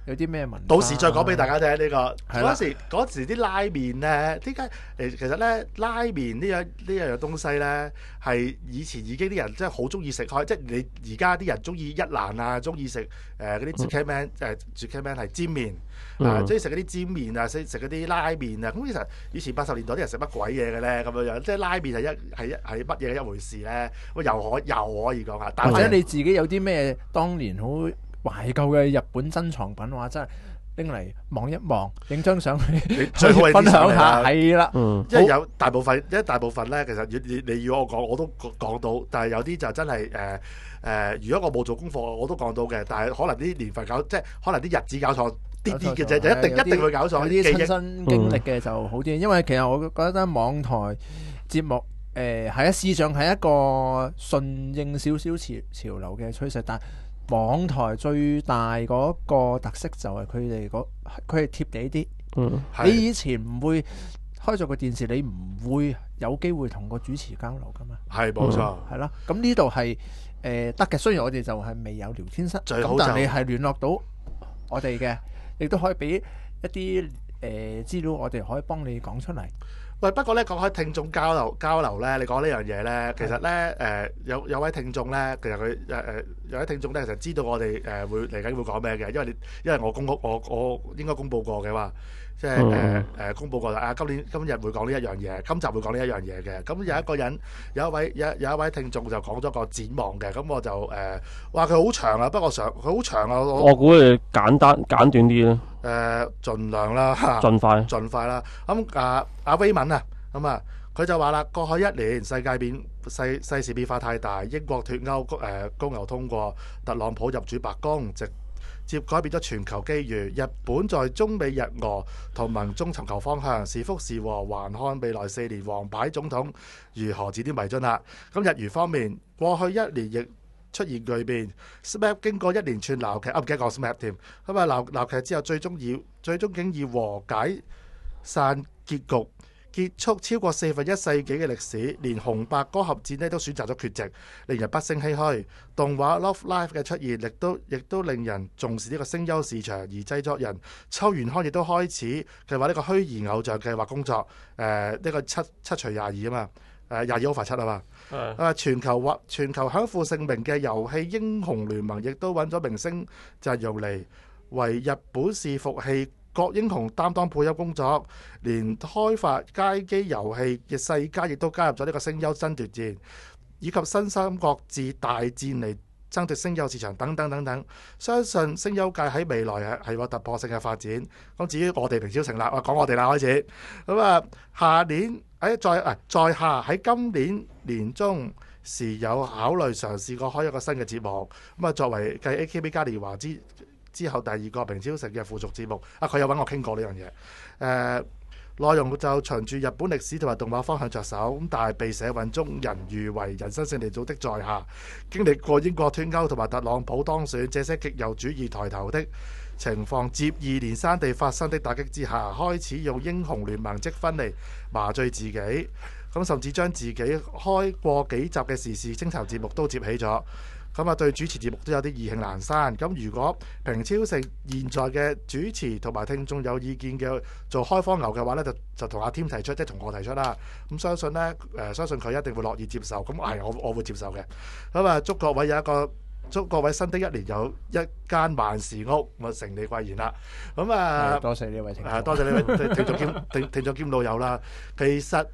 有啲咩文化？ 到時再講俾大家聽呢個。 係啦嗰時啲拉麵咧，點解其實咧拉麵呢樣東西咧係以前已經啲人真係好中意食開，即係你而家啲人中意一蘭啊，中意食嗰啲 Zuckerman 係煎麵中意食嗰啲煎麵啊，食嗰啲拉麵啊。咁其實以前80年代啲人食乜鬼嘢嘅咧咁樣樣，即係拉麵係乜嘢一回事咧？又可以講下，但或者你自己有啲咩當年好懷舊嘅日本珍藏品話，真係拎嚟望一望，影張相去最好分享下，係啦。 因為有大部分咧，其實你要我講，我都講到，但係有啲就真係如果我冇做功課，我都講到嘅。但係可能啲年份搞，即係可能啲日子搞錯啲嘅啫，就一定會搞錯。 有啲親身經歷嘅就好啲，因為其實我覺得網台節目係啊，試想係一個順應少少潮流嘅趨勢，但網台最大嗰個特色就係佢係貼地啲。你以前唔會開咗個電視，你唔會有機會同個主持交流噶嘛。 係冇錯， 係咯。咁呢度係得嘅。雖然我哋就係未有聊天室，咁但係你係聯絡到我哋嘅，亦都可以俾一啲資料，我哋可以幫你講出嚟。 喂，不過咧講開聽眾交流咧，你講呢樣嘢咧，其實咧有位聽眾咧，其實佢有位聽眾咧，其實知道我哋會嚟緊會講咩嘅，因為我應該公佈過嘅嘛，即係公佈過啦。今日會講呢一樣嘢，今集會講呢一樣嘢嘅。咁有一位聽眾就講咗個展望嘅，咁我就話佢好長啊，不過佢好長啊。 我估佢簡短啲啦。 盡量啦， 盡快啦。咁阿威文啊，咁啊，佢就話啦，過去一年世事變化太大，英國脫歐公投通過，特朗普入主白宮，直接改變咗全球機遇。日本在中美日俄同盟中尋求方向，是福是禍，還看未來4年王牌總統如何指點迷津啦。咁日娛方面，過去一年亦出現巨變 ，SMAP 經過一連串鬧劇，唔記得講 SMAP 添。咁啊鬧劇之後，最終竟以和解散結局，結束超過1/4世紀嘅歷史。連紅白歌合戰呢都選擇咗缺席，令人不勝唏噓。動畫 Love Live 嘅出現，亦都令人重視呢個聲優市場。而製作人秋元康亦都開始計劃呢個虛擬偶像計劃工作。呢個七除22啊嘛。22/7啊嘛，全球享負盛名嘅遊戲英雄聯盟亦都揾咗明星陣容嚟為日本伺服器各英雄擔當配音工作，連開發街機遊戲嘅世嘉亦都加入咗呢個聲優爭奪戰，以及新三國志大戰嚟爭奪聲優市場等等等等。相信聲優界喺未來係有突破性嘅發展。咁至於我哋平超成立，講我哋啦開始。咁下年在下喺今年年中時有考慮嘗試過開一個新嘅節目。作為繼 AKB 嘉年華之後第二個平超成嘅附屬節目。佢有揾我傾過呢樣嘢。內容就循住日本歷史同埋動畫方向着手，咁但係被社運中人譽為人生勝利組的在下，經歷過英國脫歐同埋特朗普當選這些極右主義抬頭的情況接二連三地發生的打擊之下，開始用英雄聯盟積分嚟麻醉自己，甚至將自己開過幾集嘅時事偵查節目都接起咗。對主持節目都有啲意興闌珊。如果平超成現在嘅主持同埋聽眾有意見嘅做開荒牛嘅話呢，就同阿添提出，即係同我提出啦。相信呢，相信佢一定會樂意接受。我會接受嘅。祝各位新的一年有一間萬事屋，承你貴言啦。 多謝呢位聽眾， 多謝呢位聽眾兼老友啦。其實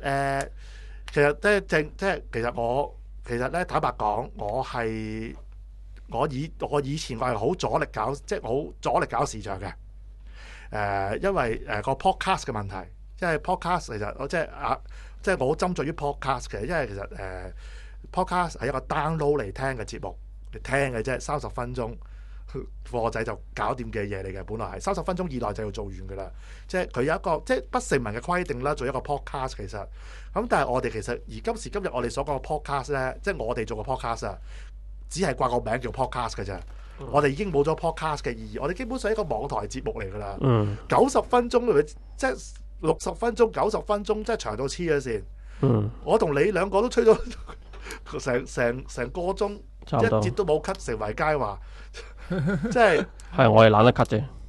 其實咧，坦白講，我以前係好阻力搞，即係好阻力搞市場嘅。因為個 podcast 嘅問題，因為 podcast 其實即係我好針對於 podcast 嘅，因為其實podcast 係一個 download 嚟聽嘅節目，嚟聽嘅啫，30分鐘貨仔就搞掂嘅嘢嚟嘅，本來係30分鐘以內就要做完㗎啦。即係佢有一個即係不成文嘅規定啦，做一個 podcast 其實。但係我哋其實而今時今日我哋所講嘅 podcast 咧，即係我哋做嘅 podcast 啊，只係掛個名叫 podcast 嘅啫。我哋已經冇咗 podcast 嘅意義，我哋基本上係一個網台節目嚟㗎啦。90分鐘即係60分鐘、90分鐘，即係長到黐咗線。我同你兩個都吹咗成個鐘，一節都冇 cut 成為佳話，即係我係懶得 cut 啫。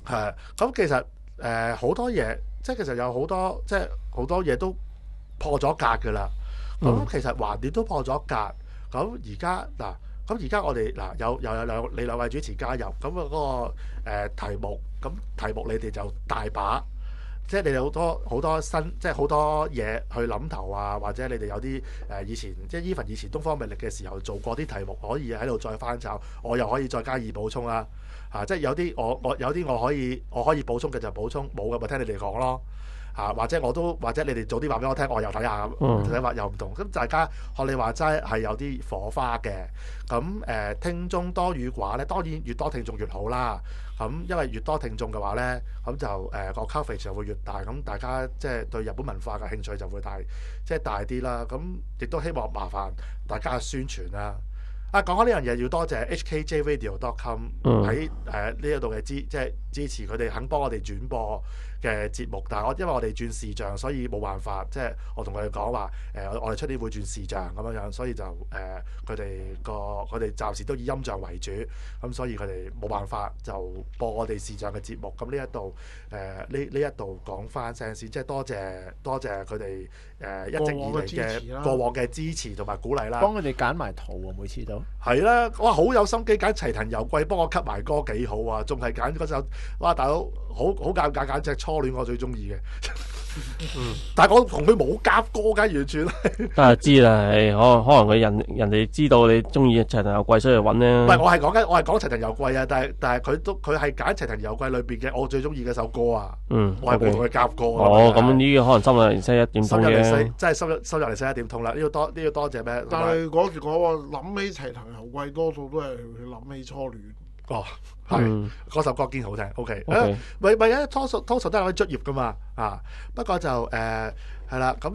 係咁，其實好多嘢，即係其實有好多，即係好多嘢都破咗格㗎啦。咁其實橫掂都破咗格。咁而家嗱，咁而家我哋嗱有你兩位主持加入，咁嗰個題目，咁題目你哋就大把。即係你哋好多新，即係好多嘢去諗頭啊，或者你哋有啲以前，即係 even 以前東方魅力嘅時候做過啲題目，可以喺度再翻炒，我又可以再加以補充啦。即係有啲我有啲我可以補充嘅就補充，冇嘅咪聽你哋講咯。或者或者你哋早啲話俾我聽，我又睇下，睇法又唔同。咁大家學你話齋係有啲火花嘅。咁聽眾多與寡咧，當然越多聽眾越好啦。咁因為越多聽眾嘅話咧，咁就個 coverage 就會越大。咁大家即係對日本文化嘅興趣就會大啲啦。咁亦都希望麻煩大家宣傳啦。講開呢樣嘢，要多謝 hkjradio.com 喺呢一度嘅即係支持佢哋肯幫我哋轉播嘅節目。但係因為我哋轉視像，所以冇辦法。即係我同佢哋講話我哋出年會轉視像咁樣，所以就佢哋暫時都以音像為主。咁所以佢哋冇辦法就播我哋視像嘅節目。咁呢一度講翻聲先，即係多謝佢哋一直以嚟嘅過往嘅支持同埋鼓勵啦。 幫佢哋揀埋圖喎，每次都係啦，哇好有心機揀齊藤由貴，幫我 cut 埋歌幾好啊！仲係揀嗰首，哇大佬好尷尬，簡直初戀我最中意嘅。但係我同佢冇夾歌㗎，完全係。 知啦，可能佢人哋知道你中意齊藤由貴，所以揾咧。 唔係，我係講齊藤由貴啊！但係佢係揀齊藤由貴裏邊嘅我最中意嘅首歌啊！我係冇同佢夾歌。 咁呢個可能深入零西一點通嘅。 真係深入零西一點通啦！呢要多謝咩？ 但係嗰時我諗起齊藤由貴，多數都係諗起初戀。 係嗰首歌堅好聽。OK，咪啊，多數都係可以卒業噶嘛。不過就係啦，咁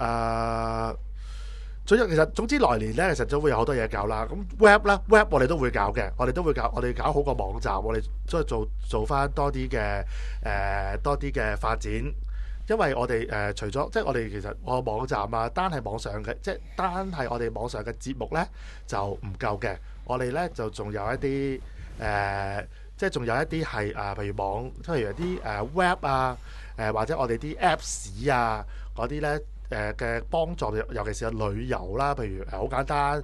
就其實總之來年咧，其實都會有好多嘢搞啦。咁 web 啦 ，web 我哋都會搞嘅，我哋搞好個網站，我哋即係做翻多啲嘅發展。因為我哋除咗即係我哋其實我網站啊，單係網上嘅，即係單係我哋網上嘅節目咧就唔夠嘅。我哋咧就仲有一啲即係仲有一啲係譬如譬如啲web 啊，或者我哋啲 Apps 啊嗰啲咧嘅幫助，尤其是係旅遊啦。譬如好簡單，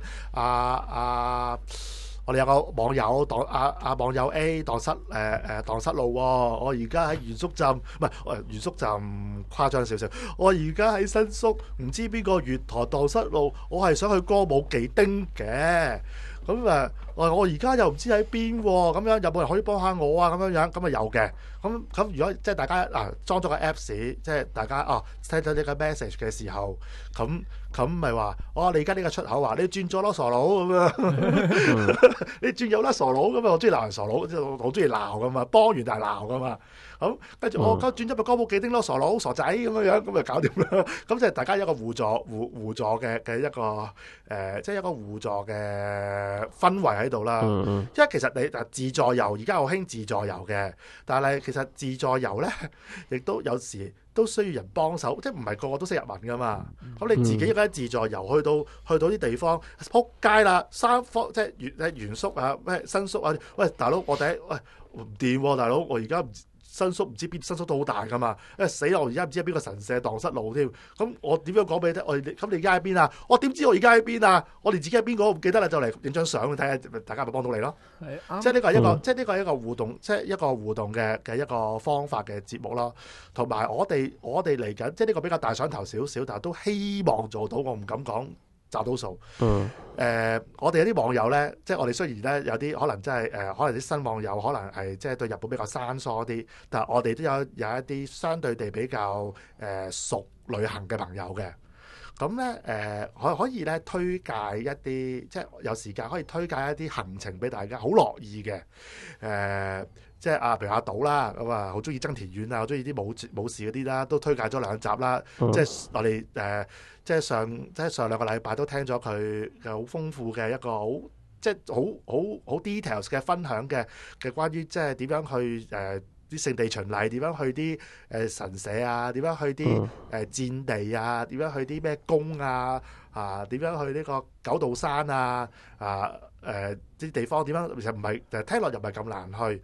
我哋有個網友網友 A 蕩失路喎。我而家喺原宿站，唔係原宿站誇張少少。我而家喺新宿，唔知邊個月台蕩失路。我係想去歌舞伎町嘅。咁我而家又唔知喺邊喎，咁樣有冇人可以幫下我啊？咁樣咁有嘅。咁如果即係大家裝咗個 Apps，即係大家聽到呢個 message 嘅時候，咁咪話你而家呢個出口你轉咗咯，傻佬咁樣。你轉有啦，傻佬咁啊！我中意鬧人傻佬，我好中意鬧噶嘛，幫完就係鬧噶嘛。咁跟住我轉咗個歌舞伎町咯，傻佬傻仔咁樣，咁就搞掂啦。咁即係大家一個互助嘅一個即係一個互助嘅氛圍喺度啦。因為其實你自助遊而家好興自助遊嘅，但係其實自助遊咧，亦都有時都需要人幫手，即係唔係個個都識日文噶嘛。咁你自己一個人自助遊去到啲地方，撲街啦，即係原宿咩新宿啊，喂大佬，我唔掂喎，大佬，我而家新宿唔知邊，新宿都好大噶嘛。死啦！我而家唔知係邊個神社蕩失路添。咁我點樣講俾你聽？咁你而家喺邊啊？我點知我而家喺邊啊？我連自己係邊個都唔記得啦，就嚟影張相睇下，大家咪幫到你咯。即係呢個係一個，即係呢個係一個互動，即係一個互動嘅一個方法嘅節目咯。同埋我哋嚟緊，即係呢個比較大想頭少少，但係都希望做到。我唔敢講找到數。我哋有啲網友咧，即係我哋雖然咧有啲可能真係可能啲新網友可能係即係對日本比較生疏啲，但係我哋都有一啲相對地比較熟旅行嘅朋友嘅。咁咧可以咧推介一啲，即係有時間可以推介一啲行程俾大家，好樂意嘅。即係譬如阿島啦，咁好中意增田苑啊，好中意啲武士嗰啲啦，都推介咗2集啦。即係我哋即係上2個禮拜都聽咗佢嘅好豐富嘅一個好 details 嘅分享嘅關於即係點樣去啲聖地巡禮，點樣去啲神社啊，點樣去啲戰地啊，點樣去啲咩宮啊，點樣去呢個九道山啊，啲地方點樣，其實唔係聽落又唔係咁難去。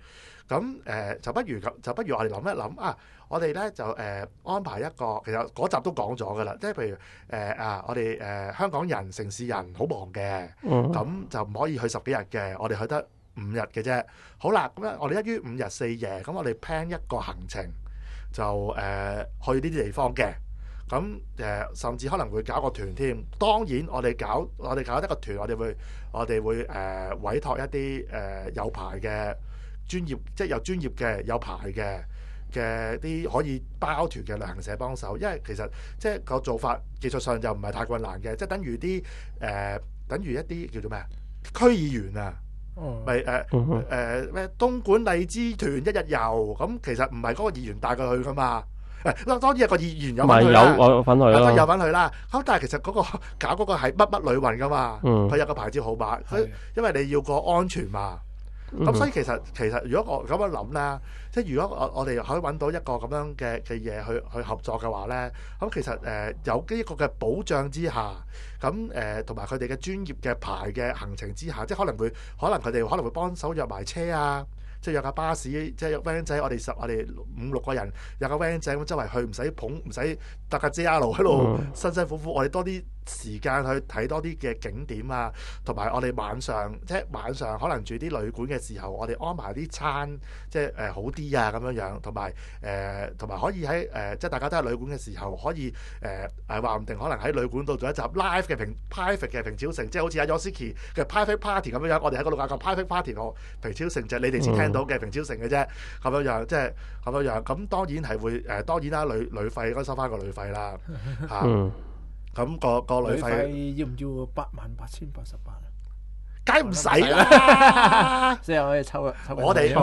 咁就不如我哋諗一諗啊！我哋咧就安排一個，其實嗰集都講咗噶啦，即係譬如我哋香港人、城市人好忙嘅，咁就唔可以去10幾日嘅，我哋去得5日嘅啫。好啦，咁咧我哋一於5日4夜，咁我哋 plan 一個行程，就去呢啲地方嘅。咁甚至可能會搞個團添。當然我哋搞一個團，我哋會委託一啲有牌嘅專業，即係有專業嘅有牌嘅啲可以包團嘅旅行社幫手。因為其實即係個做法技術上就唔係太困難嘅，即係等於一啲叫做咩區議員啊，咪咩東莞荔枝團1日遊，咁其實唔係嗰個議員帶佢去噶嘛。當然有個議員有份去啦，有份去啦。咁但係其實嗰個搞嗰個係乜旅運噶嘛，佢有個牌照號碼，因為你要個安全嘛。咁所以其實如果我咁樣諗啦，即係如果我哋可以揾到一個咁樣嘅嘢去合作嘅話咧，咁其實有呢個嘅保障之下，咁同埋佢哋嘅專業嘅牌嘅行程之下，即係可能佢哋可能會幫手約埋車啊。即係有架巴士，即係有 van 仔，我哋5、6個人有架 van 仔咁周圍去，唔使搭架 JR 喺度辛辛苦苦，我哋多啲時間去睇多啲嘅景點啊，同埋我哋晚上可能住啲旅館嘅時候，我哋安排啲餐即係好啲啊咁樣，同埋可以喺即係大家都喺旅館嘅時候，可以話唔定可能喺旅館度做一集 live 嘅private 嘅平超城，即係好似阿 Yoshiki 嘅 private party 咁樣，我哋喺嗰度搞個 private party 個平超城，就係你哋先聽到嘅平超城嘅啫，咁樣即係咁樣，咁當然係會當然啦，旅費應該收翻個旅費啦嚇。咁個旅費要唔要88,088啊？ 梗唔使啦， 即係可以抽我哋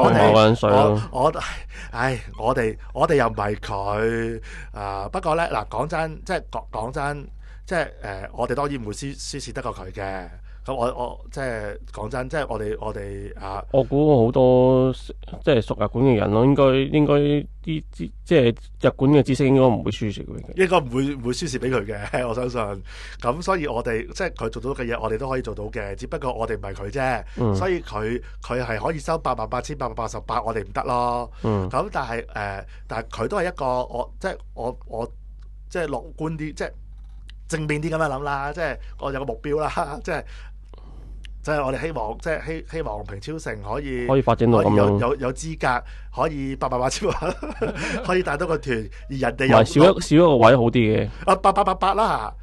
又唔係佢啊。不過咧嗱，講真，即係我哋當然唔會輸蝕得過佢嘅。咁我即係講真，即係我哋啊， 我估好多即係熟日館嘅人咯，應該啲即係日館嘅知識應該唔會輸蝕嘅， 應該唔會輸蝕俾佢嘅，我相信。咁所以我哋即係佢做到嘅嘢，我哋都可以做到嘅，只不過我哋唔係佢啫。所以佢係可以收88,888，我哋唔得咯。咁但係佢都係一個我即係樂觀啲，即係正面啲咁樣諗啦。即係我有個目標啦，即係我哋希望，即係希望平超城可以發展到咁樣， 有資格可以88,888可以帶到個團，而人哋又少一個位好啲嘅。 8888啦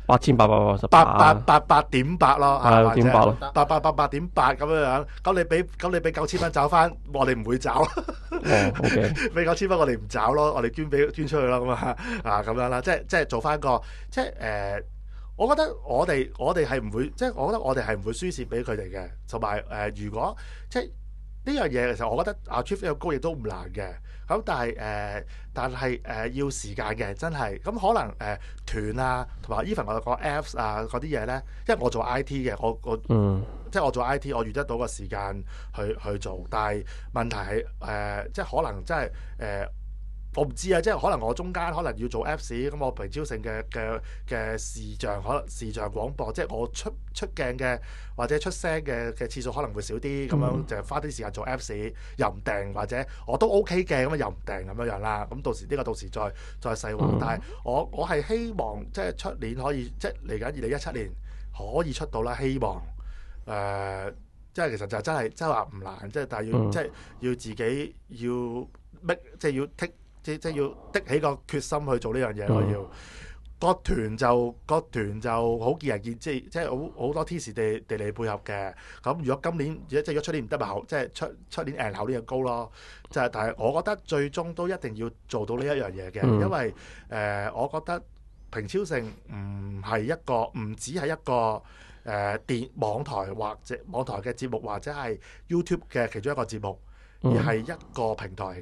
，8,888.8咯， 係8.8咯 ，8888.8咁樣。咁你俾9,000蚊找翻，我哋唔會找。 OK， 俾9,000蚊我哋唔找咯，我哋捐出去咯咁啊咁樣啦，即係做翻個即係我覺得我哋係唔會，即係我覺得我哋係唔會輸蝕俾佢哋嘅，同埋如果即係呢樣嘢，其實我覺得achieve 呢個高亦都唔難嘅。咁但係要時間嘅，真係咁可能團啊，同埋 even 我講 apps 啊嗰啲嘢咧，因為我做 IT 嘅，即係我做 IT，我預得到個時間去做，但係問題係即係可能真係我唔知啊，即係可能我中間可能要做 Apps，咁我平超城嘅視像可能視像廣播，即係我出鏡嘅或者出聲嘅次數可能會少啲，咁樣就花啲時間做 Apps，又唔定或者我都 OK 嘅，咁又唔定咁樣啦。咁到時再細話。但係我係希望即係出年可以，即係嚟緊2017年可以出到啦。希望即係其實就真係話唔難，即係但係即係要自己要即係要即係要的起個決心去做呢樣嘢咯。要個團就好見仁見智，即係好多天時地利配合嘅。咁如果今年即係如果出年唔得咪後，即係出年後年就高咯。就係但係我覺得最終都一定要做到呢一樣嘢嘅，因為我覺得平超城唔只係一個網台或者網台嘅節目或者係 YouTube 嘅其中一個節目，而係一個平台嚟嘅。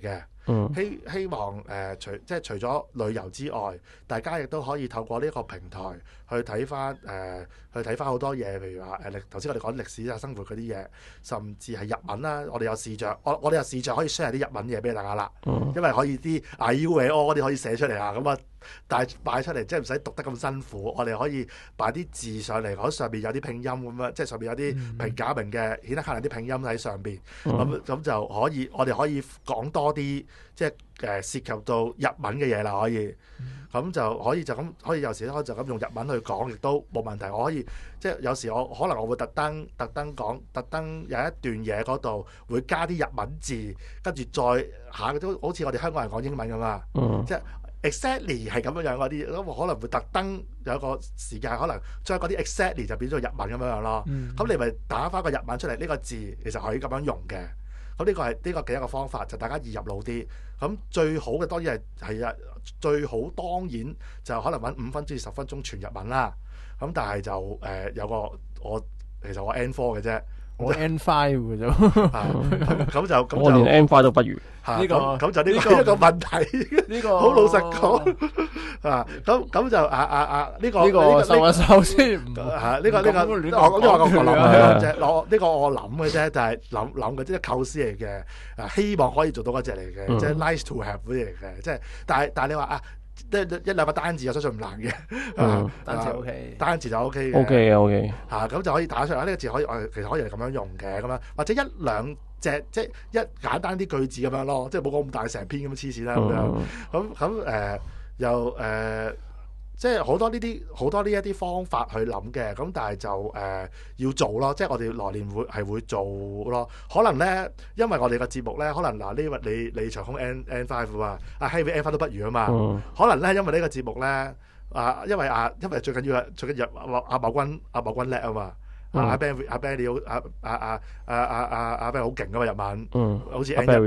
希望除咗旅遊之外，大家亦都可以透過呢個平台去睇翻好多嘢，譬如話頭先我哋講歷史啊、生活嗰啲嘢，甚至係日文啦。我哋有試着，我哋有試着可以 share 啲日文嘢俾大家啦，因為可以啲 I U A O 嗰啲可以寫出嚟啊，咁啊但係擺出嚟即係唔使讀得咁辛苦，我哋可以擺啲字上嚟，嗰上邊有啲拼音咁樣，即係上邊有啲平假名嘅顯得可能啲拼音喺上邊，咁就可以我哋可以講多啲即係涉及到日文嘅嘢啦，可以咁就可以就咁可以有時就咁用日文去講，亦都冇問題。我可以即係有時我可能我會特登講，特登有一段嘢嗰度會加啲日文字，跟住再下都好似我哋香港人講英文咁啊，即係 exactly 係咁樣嗰啲，咁可能會特登有一個時間，可能將嗰啲 exactly 就變咗日文咁樣咯。咁你咪打翻個日文出嚟，呢個字其實可以咁樣用嘅。咁呢個係呢個嘅一個方法，就大家易入腦啲。咁最好嘅當然係啊，最好當然就可能揾5分至10分鐘全日文啦。咁但係就有個其實我 N4 嘅啫， 我 N5 嘅啫。 咁我連 N5 都不如。 咁就呢個一個問題。呢個好老實講咁就呢個收一收先。 呢個我諗啫，呢個我諗嘅啫，就係諗嘅，即係構思嚟嘅。希望可以做到嗰隻嚟嘅，即係 nice to have 嗰啲嚟嘅。即係但係你話一兩個單字我相信唔難嘅。 單字 OK， 單字就 OK 嘅。 OK 咁就可以打出嚟。呢個字可以其實可以係咁樣用嘅，咁樣或者一兩隻即係一簡單啲句子咁樣咯，即係冇講咁大成篇咁黐線啦咁樣。又即係好多呢一啲方法去諗嘅，咁但係就要做咯，即係我哋來年會做咯。可能咧，因為我哋個節目咧，可能嗱呢你長空 N5 啊，阿 Heavy N5 都不如啊嘛。可能咧，因為呢個節目咧，因為最緊要阿某君叻啊嘛。阿 Ben 你好，阿 Ben 好勁噶嘛日文，好似 N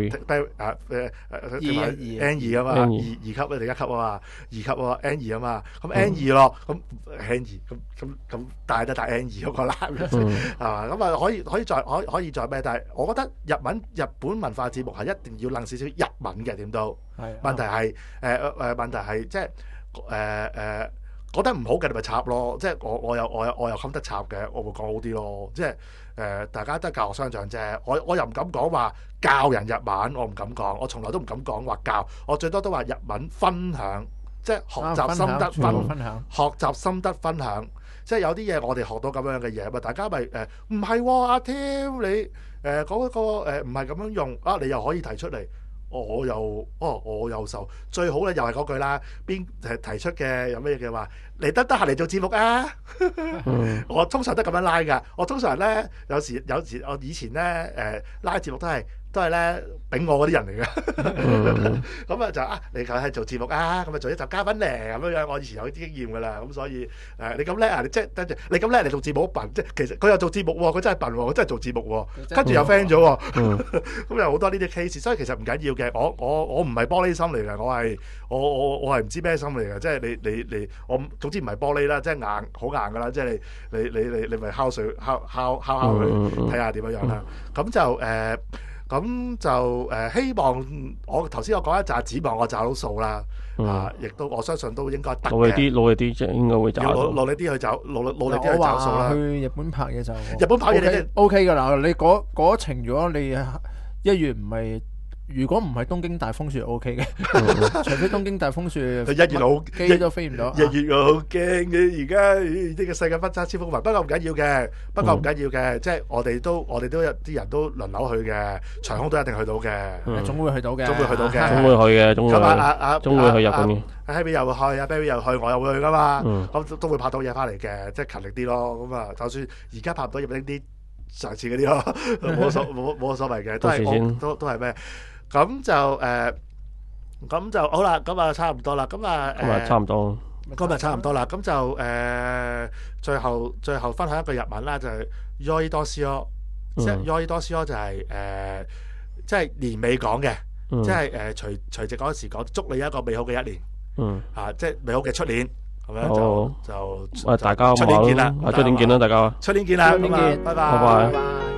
2啊嘛，二級啊定1級啊嘛，2級啊 N2啊嘛，咁 N2咯，咁 N2 咁大得大 N2嗰個啦，係嘛？咁啊可以再咩？但係我覺得日本文化節目係一定要諗少少日文嘅，點都問題係即係覺得唔好嘅你咪插咯，即係我又襟得插嘅，我會講好啲咯。即係大家都係教學相長啫。我又唔敢講話教人日文，我唔敢講，我從來都唔敢講話教，我最多都話日文分享，即係學習心得分享，學習心得分享。即係有啲嘢我哋學到咁樣嘅嘢，咪大家咪唔係喎，阿 Tim 你講個唔係咁樣用啊，你又可以提出嚟。我又受最好咧，又係嗰句啦。邊提出嘅有咩嘅話，你得閒嚟做節目啊！我通常都咁樣拉㗎。我通常咧有時我以前咧拉節目都係咧丙我嗰啲人嚟嘅。咁你係做節目啊，咁做一集嘉賓嚟咁樣。我以前有啲經驗㗎啦，咁所以你咁叻啊！你即係跟住你咁叻嚟做節目好笨，即係其實佢又做節目喎，佢真係笨喎，佢真係做節目喎，跟住又 friend 咗喎。咁有好多呢啲 case，所以其實唔緊要嘅。我唔係玻璃心嚟嘅，我係唔知咩心嚟嘅。即係你我總之唔係玻璃啦，即係硬好硬㗎啦。即係你咪敲水敲佢睇下點樣樣啦。咁就希望我頭先我講一紮指望我找到數啦，亦都我相信都應該得嘅。 努力啲即係應該會找到。 努力啲去找，努力啲去找數啦。 去日本拍嘢就日本拍嘢你 OK 㗎啦。你嗰程如果你1月唔係。如果唔係東京大風雪 OK 嘅，除非東京大風雪， 佢1月好機都飛唔到。 1月我好驚嘅，而家呢個世界分叉超風雲，不過唔緊要嘅，即係我哋都有啲人都輪流去嘅，長空都一定去到嘅， 總會去到嘅， 總會去嘅，總會去日本嘅。 阿 Happy 又去，阿 Barry 又去，我又會去噶嘛，咁都會拍到嘢翻嚟嘅，即係勤力啲咯。咁啊，就算而家拍唔到入呢啲上次嗰啲咯，冇乜所謂嘅，都係咩？咁就好啦，咁啊差唔多啦，咁啊差唔多， 今日差唔多啦，咁就最後分享一句日文啦，就係 Yoi Dosio， 即係 Yoi Dosio 就係即係年尾講嘅，即係除夕嗰時講，祝你一個美好嘅一年，即係美好嘅出年，咁樣就大家出年見啦，出年見啦，大家， 出年見啦，拜拜。